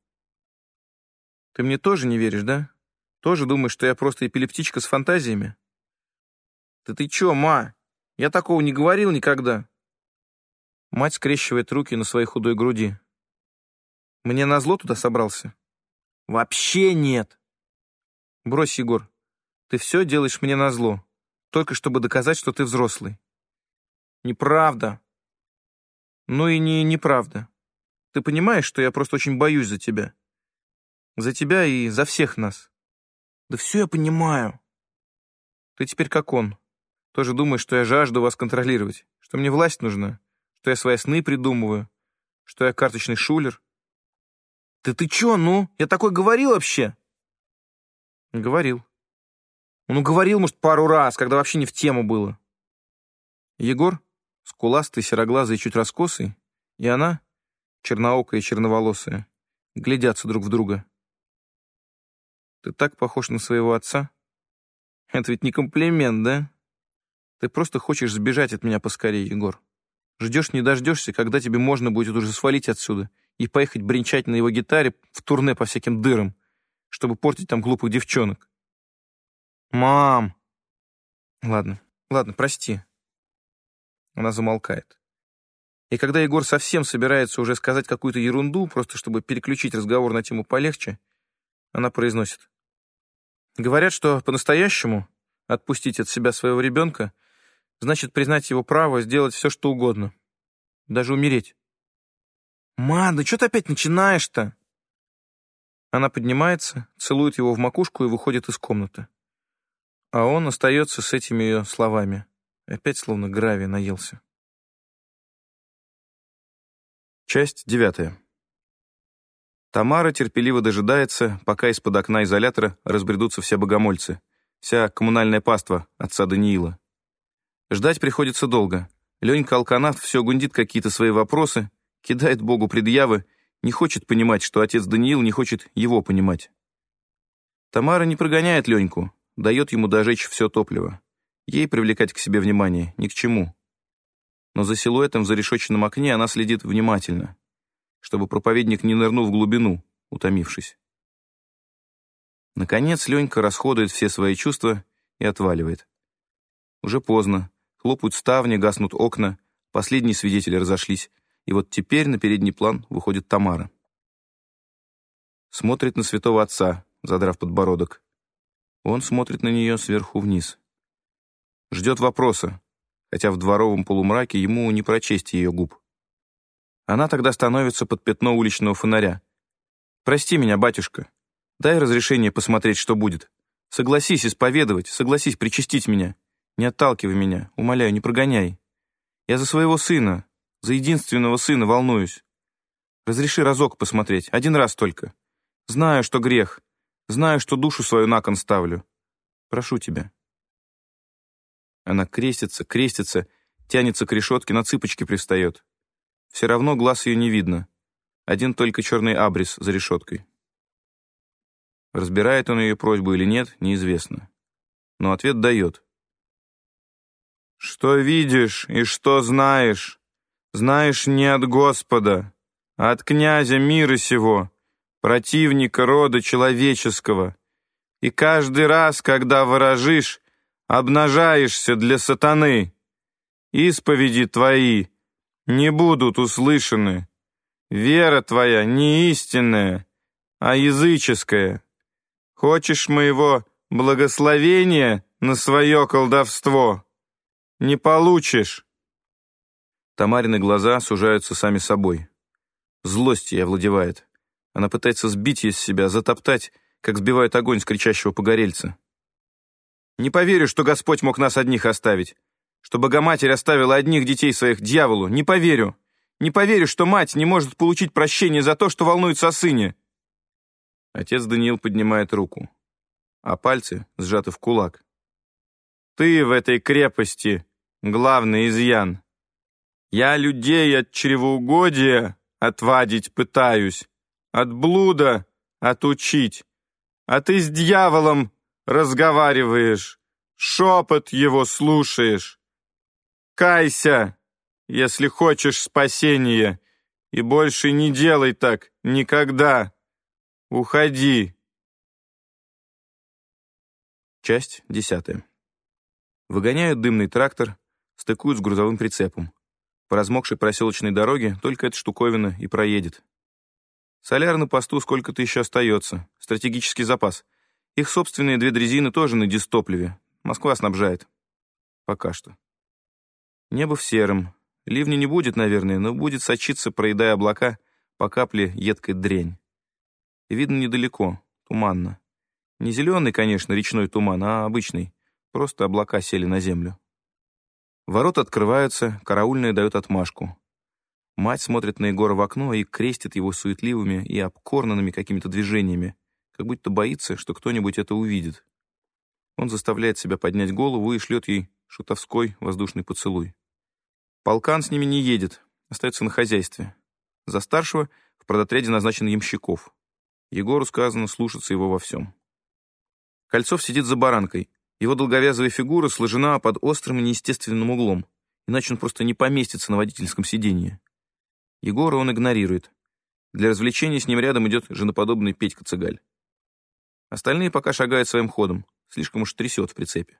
«Ты мне тоже не веришь, да? Тоже думаешь, что я просто эпилептичка с фантазиями?» «Да ты чё, ма? Я такого не говорил никогда». Мать скрещивает руки на своей худой груди. «Мне назло туда собрался?» «Вообще нет!» «Брось, Егор, ты все делаешь мне назло, только чтобы доказать, что ты взрослый». «Неправда». «Ну и неправда. Ты понимаешь, что я просто очень боюсь за тебя? За тебя и за всех нас». «Да все я понимаю». «Ты теперь как он. Тоже думаешь, что я жажду вас контролировать, что мне власть нужна, что я свои сны придумываю, что я карточный шулер». «Да ты чё, ну? Я такой говорил вообще?» «Говорил». «Ну, говорил, может, пару раз, когда вообще не в тему было». Егор, скуластый, сероглазый и чуть раскосый, и она, черноокая и черноволосая, глядятся друг в друга. «Ты так похож на своего отца. Это ведь не комплимент, да? Ты просто хочешь сбежать от меня поскорее, Егор. Ждешь не дождешься, когда тебе можно будет уже свалить отсюда и поехать бренчать на его гитаре в турне по всяким дырам, чтобы портить там глупых девчонок». «Мам!» «Ладно, прости». Она замолкает. И когда Егор совсем собирается уже сказать какую-то ерунду, просто чтобы переключить разговор на тему полегче, она произносит. «Говорят, что по-настоящему отпустить от себя своего ребенка значит признать его право сделать все, что угодно. Даже умереть». «Ма, да что ты опять начинаешь-то?» Она поднимается, целует его в макушку и выходит из комнаты. А он остается с этими ее словами. Опять словно гравия наелся. Часть 9. Тамара терпеливо дожидается, пока из-под окна изолятора разбредутся все богомольцы, вся коммунальная паства отца Даниила. Ждать приходится долго. Ленька алканавт все гундит какие-то свои вопросы, кидает Богу предъявы, не хочет понимать, что отец Даниил не хочет его понимать. Тамара не прогоняет Леньку, дает ему дожечь все топливо. Ей привлекать к себе внимание ни к чему. Но за силуэтом в зарешоченном окне она следит внимательно, чтобы проповедник не нырнул в глубину, утомившись. Наконец Ленька расходует все свои чувства и отваливает. Уже поздно. Хлопают ставни, гаснут окна, последние свидетели разошлись, и вот теперь на передний план выходит Тамара. Смотрит на святого отца, задрав подбородок. Он смотрит на нее сверху вниз. Ждет вопроса, хотя в дворовом полумраке ему не прочесть ее губ. Она тогда становится под пятно уличного фонаря. «Прости меня, батюшка. Дай разрешение посмотреть, что будет. Согласись исповедовать, согласись причастить меня. Не отталкивай меня, умоляю, не прогоняй. Я за своего сына, за единственного сына волнуюсь. Разреши разок посмотреть, один раз только. Знаю, что грех, знаю, что душу свою на кон ставлю. Прошу тебя». Она крестится, тянется к решетке, на цыпочки привстает. Все равно глаз ее не видно. Один только черный абрис за решеткой. Разбирает он ее просьбу или нет, неизвестно. Но ответ дает. «Что видишь и что знаешь? Знаешь не от Господа, а от князя мира сего. противника рода человеческого. И каждый раз, когда ворожишь, обнажаешься для сатаны. Исповеди твои не будут услышаны. Вера твоя не истинная, а языческая. Хочешь моего благословения на свое колдовство? Не получишь. Тамарины глаза сужаются сами собой. Злость ей овладевает. Она пытается сбить ее с себя, затоптать, как сбивают огонь с кричащего погорельца. Не поверю, что Господь мог нас одних оставить, что Богоматерь оставила одних детей своих дьяволу. Не поверю. Не поверю, что мать не может получить прощение за то, что волнуется о сыне. Отец Даниил поднимает руку, а пальцы сжаты в кулак. Ты в этой крепости главный изъян. Я людей от чревоугодия отвадить пытаюсь, от блуда отучить, а ты с дьяволом разговариваешь, шепот его слушаешь. Кайся, если хочешь спасения, и больше не делай так никогда. Уходи. Часть 10. Выгоняют дымный трактор, стыкуют с грузовым прицепом. По размокшей проселочной дороге только эта штуковина и проедет. Соляр на посту сколько-то еще остается. Стратегический запас. Их собственные 2 дрезины тоже на дистопливе. Москва снабжает. Пока что. Небо в сером. Ливня не будет, наверное, но будет сочиться, проедая облака, по капле едкой дрянь. И видно недалеко, туманно. Не зеленый, конечно, речной туман, а обычный. Просто облака сели на землю. Ворота открываются, караульная дает отмашку. Мать смотрит на Егора в окно и крестит его суетливыми и обкорнанными какими-то движениями, как будто боится, что кто-нибудь это увидит. Он заставляет себя поднять голову и шлет ей шутовской воздушный поцелуй. Полкан с ними не едет, остается на хозяйстве. За старшего в продотряде назначен Ямщиков. Егору сказано слушаться его во всем. Кольцов сидит за баранкой. Его долговязая фигура сложена под острым и неестественным углом, иначе он просто не поместится на водительском сиденье. Егора он игнорирует. Для развлечения с ним рядом идет женоподобный Петька Цыгаль. Остальные пока шагают своим ходом, слишком уж трясет в прицепе.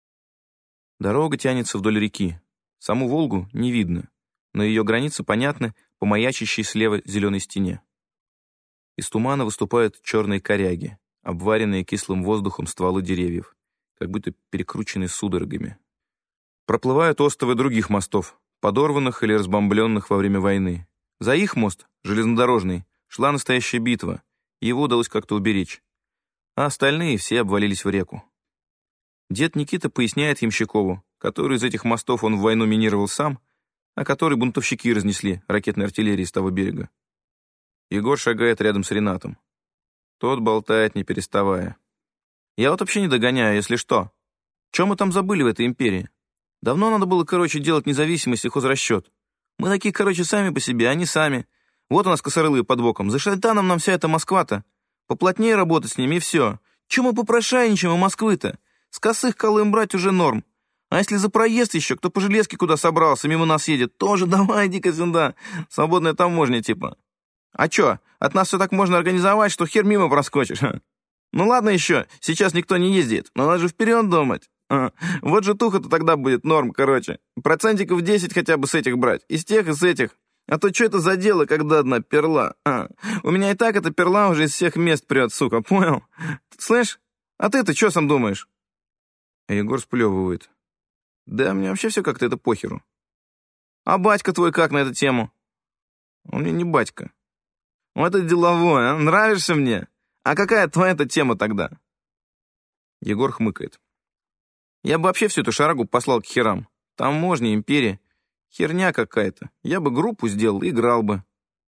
Дорога тянется вдоль реки. Саму Волгу не видно, но ее границы понятны по маячащей слева зеленой стене. Из тумана выступают черные коряги, обваренные кислым воздухом стволы деревьев, как будто перекрученные судорогами. Проплывают остовы других мостов, подорванных или разбомбленных во время войны. За их мост, железнодорожный, шла настоящая битва, и его удалось как-то уберечь. А остальные все обвалились в реку. Дед Никита поясняет Ямщикову, который из этих мостов он в войну минировал сам, а который бунтовщики разнесли ракетной артиллерией с того берега. Егор шагает рядом с Ренатом. Тот болтает, не переставая. Я вот вообще не догоняю, если что. Чем мы там забыли в этой империи? Давно надо было, делать независимость и хозрасчет. Мы такие, сами по себе, они сами. Вот у нас косорылые под боком. За шайтаном нам вся эта Москва-то. Поплотнее работать с ними, и все. Чем мы попрошайничаем у Москвы-то? С косых колым брать уже норм. А если за проезд еще, кто по железке куда собрался, мимо нас едет, тоже давай, иди-ка сюда. Свободная таможня, типа. А чё, от нас все так можно организовать, что хер мимо проскочишь. Ну ладно еще, сейчас никто не ездит, но надо же вперед думать. Вот же туха-то тогда будет норм, Процентиков 10 хотя бы с этих брать, из тех и с этих. А то что это за дело, когда одна перла? У меня и так эта перла уже из всех мест прет, сука, понял? Слышь, а ты-то что сам думаешь? Егор сплевывает. Да мне вообще все как-то это похеру. А батька твой как на эту тему? Он мне не батька. Вот это деловой, а? Нравишься мне? А какая твоя-то тема тогда? Егор хмыкает. Я бы вообще всю эту шарагу послал к херам. Таможня, империя. Херня какая-то. Я бы группу сделал и играл бы.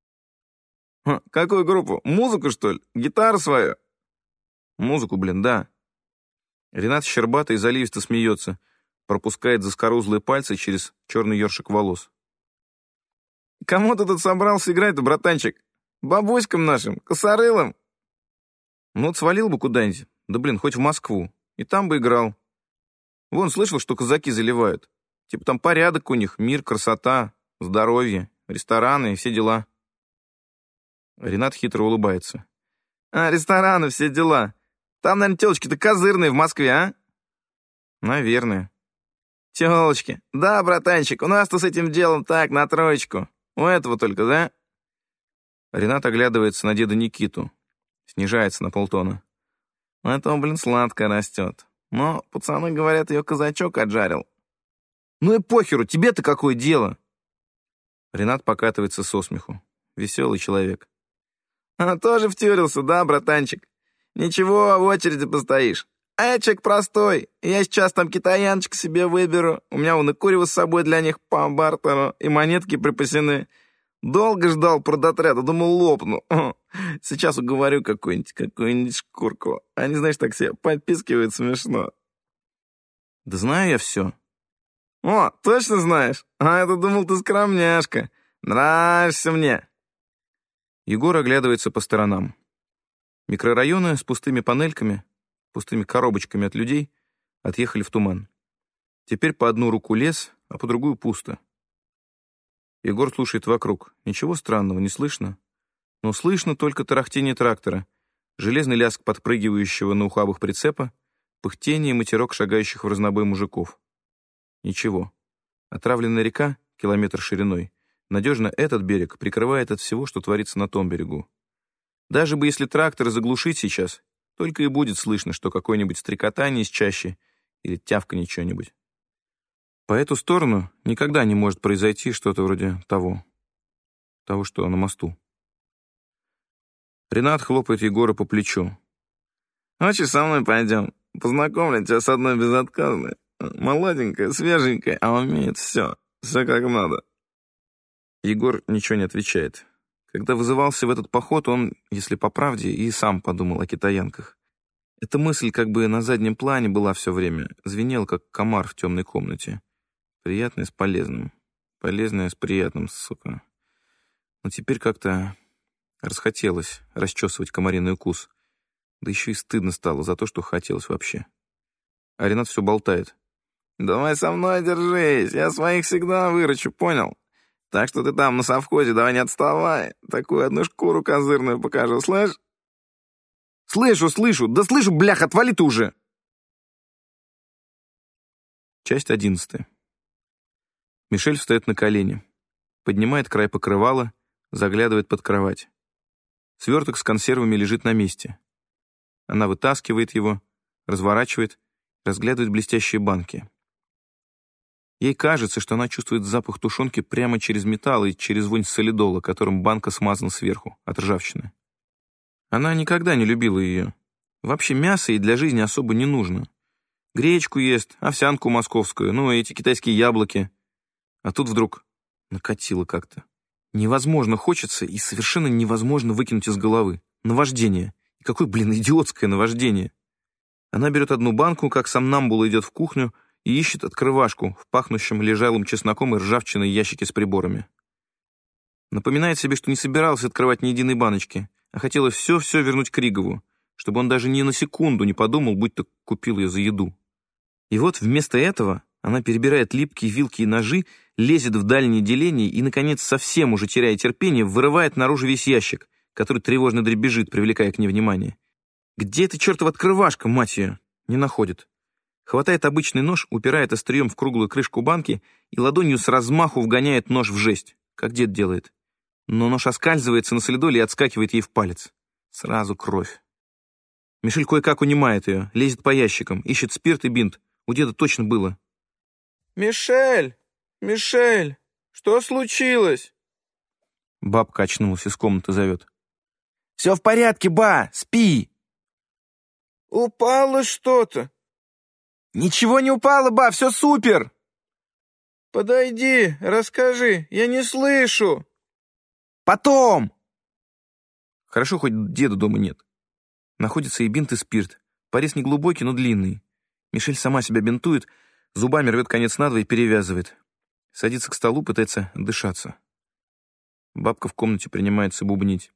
Какую группу? Музыку, что ли? Гитару свою? Музыку, блин, да. Ренат щербатый и заливисто смеется, пропускает заскорузлые пальцы через черный ёршик волос. Кому ты тут собрался играть-то, братанчик? Бабуськам нашим, косорылым? Ну вот свалил бы куда-нибудь, да блин, хоть в Москву, и там бы играл. Вон, слышал, что казаки заливают. Типа там порядок у них, мир, красота, здоровье, рестораны и все дела. Ренат хитро улыбается. А, рестораны, все дела. Там, наверное, телочки-то козырные в Москве, а? Наверное. Телочки. Да, братанчик, у нас-то с этим делом так, на троечку. У этого только, да? Ренат оглядывается на деда Никиту. Снижается на полтона. У этого, блин, сладко растет. Но пацаны говорят, ее казачок отжарил. Ну и похеру, тебе-то какое дело? Ренат покатывается со смеху. Веселый человек. А тоже втюрился, да, братанчик? Ничего, в очереди постоишь. А я человек простой. Я сейчас там китаяночек себе выберу. У меня вон и курево с собой для них по бартеру, и монетки припасены. Долго ждал продотряда, думал, лопну. Сейчас уговорю какую-нибудь шкурку. Они, знаешь, так себе подпискивают смешно. Да знаю я все. О, точно знаешь? А я-то думал, ты скромняшка. Нравишься мне. Егор оглядывается по сторонам. Микрорайоны с пустыми панельками, пустыми коробочками от людей отъехали в туман. Теперь по одну руку лес, а по другую пусто. Егор слушает вокруг. Ничего странного не слышно. Но слышно только тарахтение трактора, железный лязг подпрыгивающего на ухабах прицепа, пыхтение и матерок шагающих в разнобой мужиков. Ничего. Отравленная река, километр шириной, надежно этот берег прикрывает от всего, что творится на том берегу. Даже бы если трактор заглушить сейчас, только и будет слышно, что какое-нибудь стрекотание из чащи или тявканье чего-нибудь. По эту сторону никогда не может произойти что-то вроде того, что на мосту. Ренат хлопает Егора по плечу. Хочешь, со мной пойдем? Познакомлю тебя с одной безотказной. Молоденькая, свеженькая, а умеет все как надо. Егор ничего не отвечает. Когда вызывался в этот поход, он, если по правде, и сам подумал о китаянках. Эта мысль как бы на заднем плане была все время, звенела, как комар в темной комнате. Приятное с полезным, полезное с приятным, сука. Но теперь как-то расхотелось расчесывать комариный укус. Да еще и стыдно стало за то, что хотелось вообще. А Ренат все болтает. Давай со мной держись, я своих всегда выручу, понял? Так что ты там на совхозе давай не отставай. Такую одну шкуру козырную покажу, слышь? Слышу, да слышу, блях, отвали ты уже! Часть 11. Мишель встает на колени, поднимает край покрывала, заглядывает под кровать. Сверток с консервами лежит на месте. Она вытаскивает его, разворачивает, разглядывает блестящие банки. Ей кажется, что она чувствует запах тушенки прямо через металл и через вонь солидола, которым банка смазана сверху, от ржавчины. Она никогда не любила ее. Вообще мясо ей для жизни особо не нужно. Гречку ест, овсянку московскую, ну, эти китайские яблоки. А тут вдруг накатило как-то. Невозможно хочется и совершенно невозможно выкинуть из головы. Наваждение. И какое, блин, идиотское наваждение. Она берет одну банку, как сомнамбула идет в кухню, и ищет открывашку в пахнущем лежалым чесноком и ржавчиной ящике с приборами. Напоминает себе, что не собиралась открывать ни единой баночки, а хотела все-все вернуть Кригову, чтобы он даже ни на секунду не подумал, будто купил ее за еду. И вот вместо этого она перебирает липкие вилки и ножи, лезет в дальнее деление и, наконец, совсем уже теряя терпение, вырывает наружу весь ящик, который тревожно дребезжит, привлекая к ней внимание. Где эта чертова открывашка, мать ее? Не находит. Хватает обычный нож, упирает острием в круглую крышку банки и ладонью с размаху вгоняет нож в жесть, как дед делает. Но нож оскальзывается на солидоле и отскакивает ей в палец. Сразу кровь. Мишель кое-как унимает ее, лезет по ящикам, ищет спирт и бинт. У деда точно было. «Мишель! Мишель! Что случилось?» Бабка очнулась, из комнаты зовет. Все в порядке, ба, спи. «Упало что-то!» Ничего не упало, ба, все супер. «Подойди, расскажи, я не слышу!» Потом. Хорошо, хоть деда дома нет. Находится и бинт, и спирт. Порез не глубокий, но длинный. Мишель сама себя бинтует, зубами рвет конец надвое и перевязывает. Садится к столу, пытается дышаться. Бабка в комнате принимается бубнить.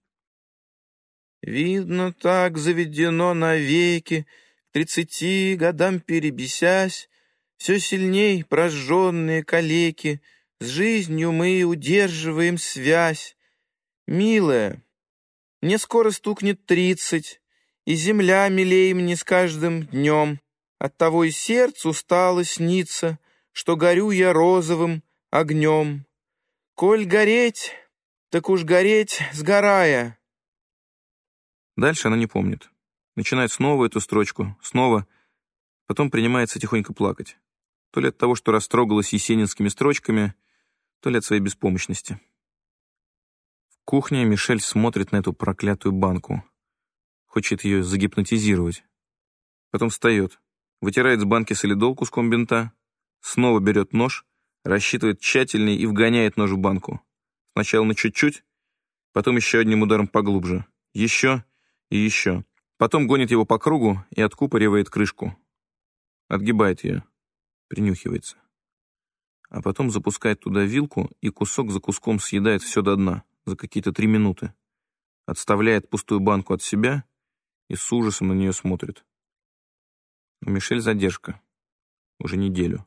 «Видно, так заведено навеки, к 30 годам перебесясь, все сильней прожженные калеки, с жизнью мы удерживаем связь. Милая, Мне скоро стукнет 30, и земля милей мне с каждым днем. Оттого и сердцу стало сниться, что горю я розовым огнем. Коль гореть, так уж гореть, сгорая. Дальше она не помнит. Начинает снова эту строчку, снова, потом принимается тихонько плакать. То ли от того, что растрогалась есенинскими строчками, то ли от своей беспомощности. В кухне Мишель смотрит на эту проклятую банку. Хочет ее загипнотизировать. Потом встает, вытирает с банки солидол куском бинта, снова берет нож, рассчитывает тщательней и вгоняет нож в банку. Сначала на чуть-чуть, потом еще одним ударом поглубже. Еще и еще. Потом гонит его по кругу и откупоривает крышку. Отгибает ее, принюхивается. А потом запускает туда вилку и кусок за куском съедает все до дна за какие-то 3 минуты. Отставляет пустую банку от себя и с ужасом на нее смотрит. У Мишель задержка. Уже неделю.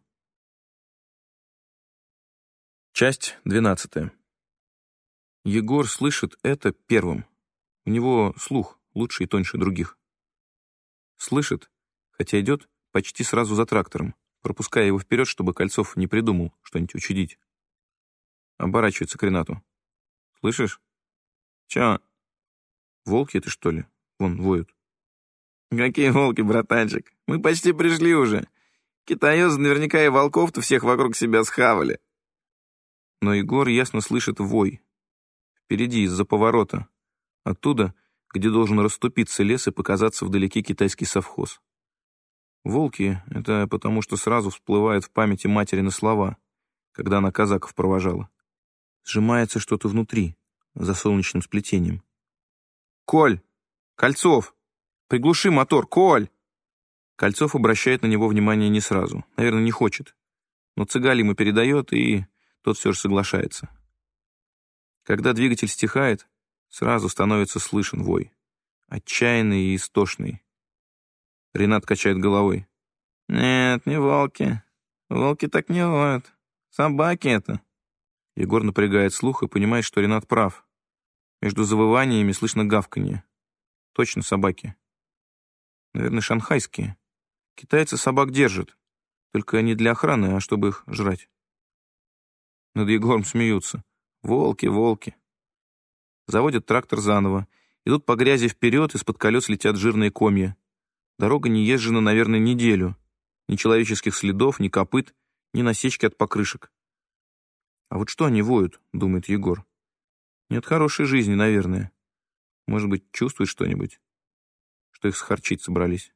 Часть 12. Егор слышит это первым. У него слух лучше и тоньше других. Слышит, хотя идет почти сразу за трактором, пропуская его вперед, чтобы Кольцов не придумал что-нибудь учудить. Оборачивается к Ренату. «Слышишь? Чё? Волки это, что ли? Вон, воют». «Какие волки, братанчик? Мы почти пришли уже. Китаёзы наверняка и волков-то всех вокруг себя схавали». Но Егор ясно слышит вой. Впереди, из-за поворота. Оттуда, где должен расступиться лес и показаться вдалеке китайский совхоз. Волки — это потому, что сразу всплывают в памяти материны слова, когда она казаков провожала. Сжимается что-то внутри, за солнечным сплетением. «Коль! Кольцов! Приглуши мотор, Коль!» Кольцов обращает на него внимание не сразу. Наверное, не хочет. Но Цыгаль ему передает, и тот все же соглашается. Когда двигатель стихает, сразу становится слышен вой. Отчаянный и истошный. Ренат качает головой. «Нет, не волки. Волки так не воют. Собаки это». Егор напрягает слух и понимает, что Ренат прав. Между завываниями слышно гавканье. Точно собаки. Наверное, шанхайские. Китайцы собак держат. Только не для охраны, а чтобы их жрать. Над Егором смеются. Волки, волки. Заводят трактор заново. Идут по грязи вперед, из-под колес летят жирные комья. Дорога не езжена, наверное, неделю. Ни человеческих следов, ни копыт, ни насечки от покрышек. А вот что они воют, думает Егор. Нет хорошей жизни, наверное. Может быть, чувствуют что-нибудь, что их схарчить собрались.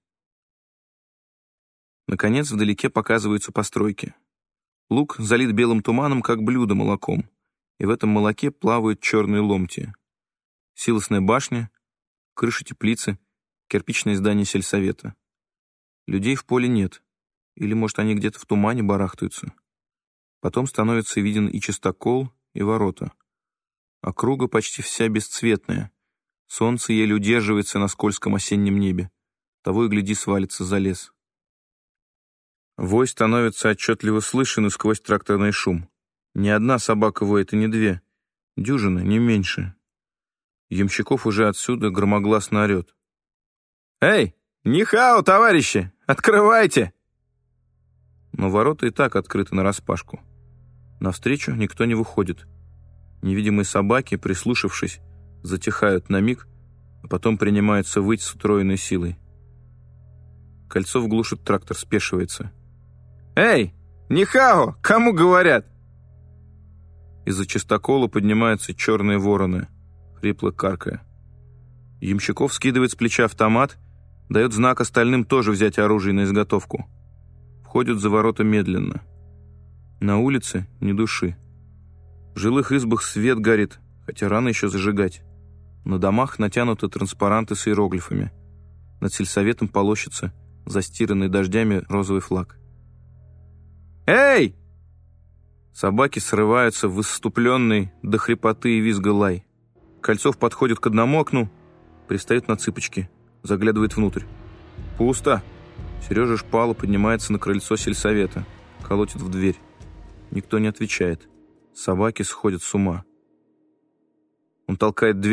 Наконец, вдалеке показываются постройки. Луг залит белым туманом, как блюдо молоком, и в этом молоке плавают черные ломти. Силосная башня, крыша теплицы, кирпичное здание сельсовета. Людей в поле нет. Или, может, они где-то в тумане барахтаются. Потом становится виден и частокол, и ворота. Округа почти вся бесцветная. Солнце еле удерживается на скользком осеннем небе. Того и гляди, свалится за лес. Вой становится отчетливо слышен и сквозь тракторный шум. Ни одна собака воет, и не 2. Дюжина, не меньше. Ямщиков уже отсюда громогласно орет. «Эй, нихао, товарищи! Открывайте!» Но ворота и так открыты нараспашку. Навстречу никто не выходит. Невидимые собаки, прислушавшись, затихают на миг, а потом принимаются выть с утроенной силой. Кольцов глушит трактор, спешивается. «Эй, нихао! Кому говорят?» Из-за частокола поднимаются черные вороны, хрипло каркая. Ямщиков скидывает с плеча автомат, дает знак остальным тоже взять оружие на изготовку. Входят за ворота медленно. На улице ни души. В жилых избах свет горит, хотя рано еще зажигать. На домах натянуты транспаранты с иероглифами. Над сельсоветом полощется застиранный дождями розовый флаг. «Эй!» Собаки срываются в исступленный до хрипоты и визга лай. Кольцов подходит к одному окну, пристает на цыпочки, заглядывает внутрь. Пусто. Сережа Шпала поднимается на крыльцо сельсовета, колотит в дверь. Никто не отвечает. Собаки сходят с ума. Он толкает дверь,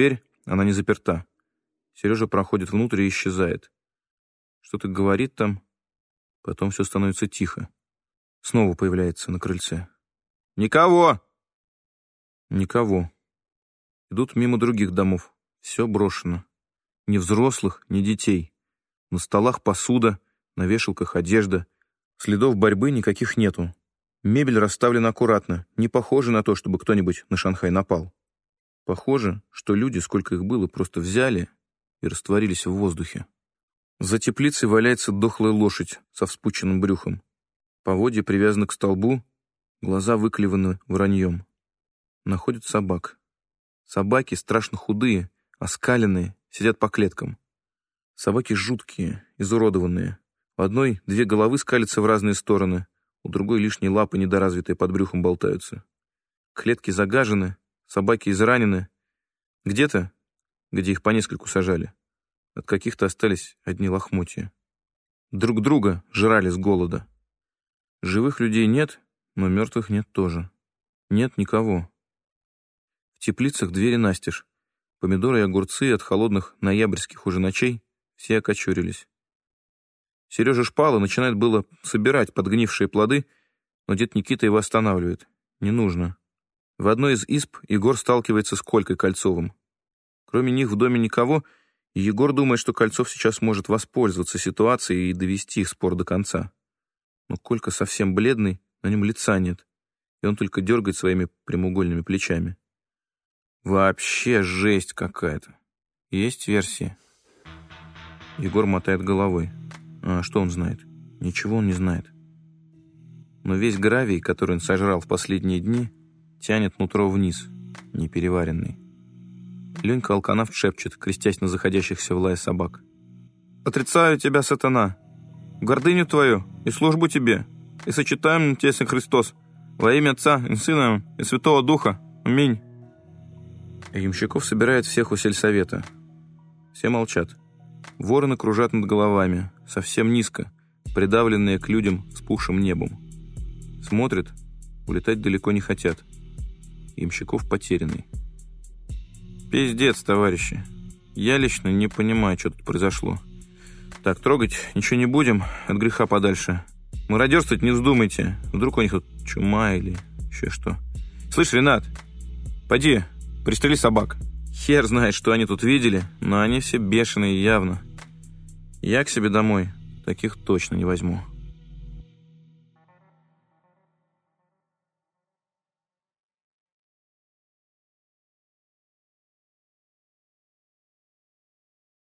Она не заперта. Сережа проходит внутрь и исчезает. Что-то говорит там, потом все становится тихо. Снова появляется на крыльце. «Никого!» Никого. Идут мимо других домов. Все брошено. Ни взрослых, ни детей. На столах посуда, на вешалках одежда. Следов борьбы никаких нету. Мебель расставлена аккуратно. Не похоже на то, чтобы кто-нибудь на Шанхай напал. Похоже, что люди, сколько их было, просто взяли и растворились в воздухе. За теплицей валяется дохлая лошадь со вспученным брюхом. Поводья привязаны к столбу, глаза выклеваны враньем. Находят собак. Собаки страшно худые, оскаленные, сидят по клеткам. Собаки жуткие, изуродованные. У одной 2 головы скалятся в разные стороны, у другой лишние лапы, недоразвитые, под брюхом болтаются. Клетки загажены, собаки изранены. Где-то, где их по нескольку сажали, от каких-то остались одни лохмотья. Друг друга жрали с голода. Живых людей нет, но мертвых нет тоже. Нет никого. В теплицах двери настежь. Помидоры и огурцы от холодных ноябрьских уже ночей все окочурились. Сережа Шпала начинает было собирать подгнившие плоды, но дед Никита его останавливает. Не нужно. В одной из изб Егор сталкивается с Колькой Кольцовым. Кроме них в доме никого, и Егор думает, что Кольцов сейчас может воспользоваться ситуацией и довести их спор до конца. Но Колька совсем бледный, на нем лица нет, и он только дергает своими прямоугольными плечами. Вообще жесть какая-то. Есть версии? Егор мотает головой. А что он знает? Ничего он не знает. Но весь гравий, который он сожрал в последние дни, тянет нутро вниз, непереваренный. Ленька алканавт шепчет, крестясь на заходящихся в лай собак. «Отрицаю тебя, сатана, гордыню твою и службу тебе, и сочетаем тебя, Христос, во имя Отца и Сына и Святого Духа. Аминь». Ямщиков собирает всех у сельсовета. Все молчат. Вороны кружат над головами, совсем низко, придавленные к людям вспухшим небом. Смотрят, улетать далеко не хотят. Ямщиков потерянный. Пиздец, товарищи. Я лично не понимаю, что тут произошло. Так, трогать ничего не будем, от греха подальше. Мародерствовать не вздумайте. Вдруг у них тут чума или еще что. Слышь, Ренат, поди, пристрели собак. Хер знает, что они тут видели, но они все бешеные явно. Я к себе домой таких точно не возьму.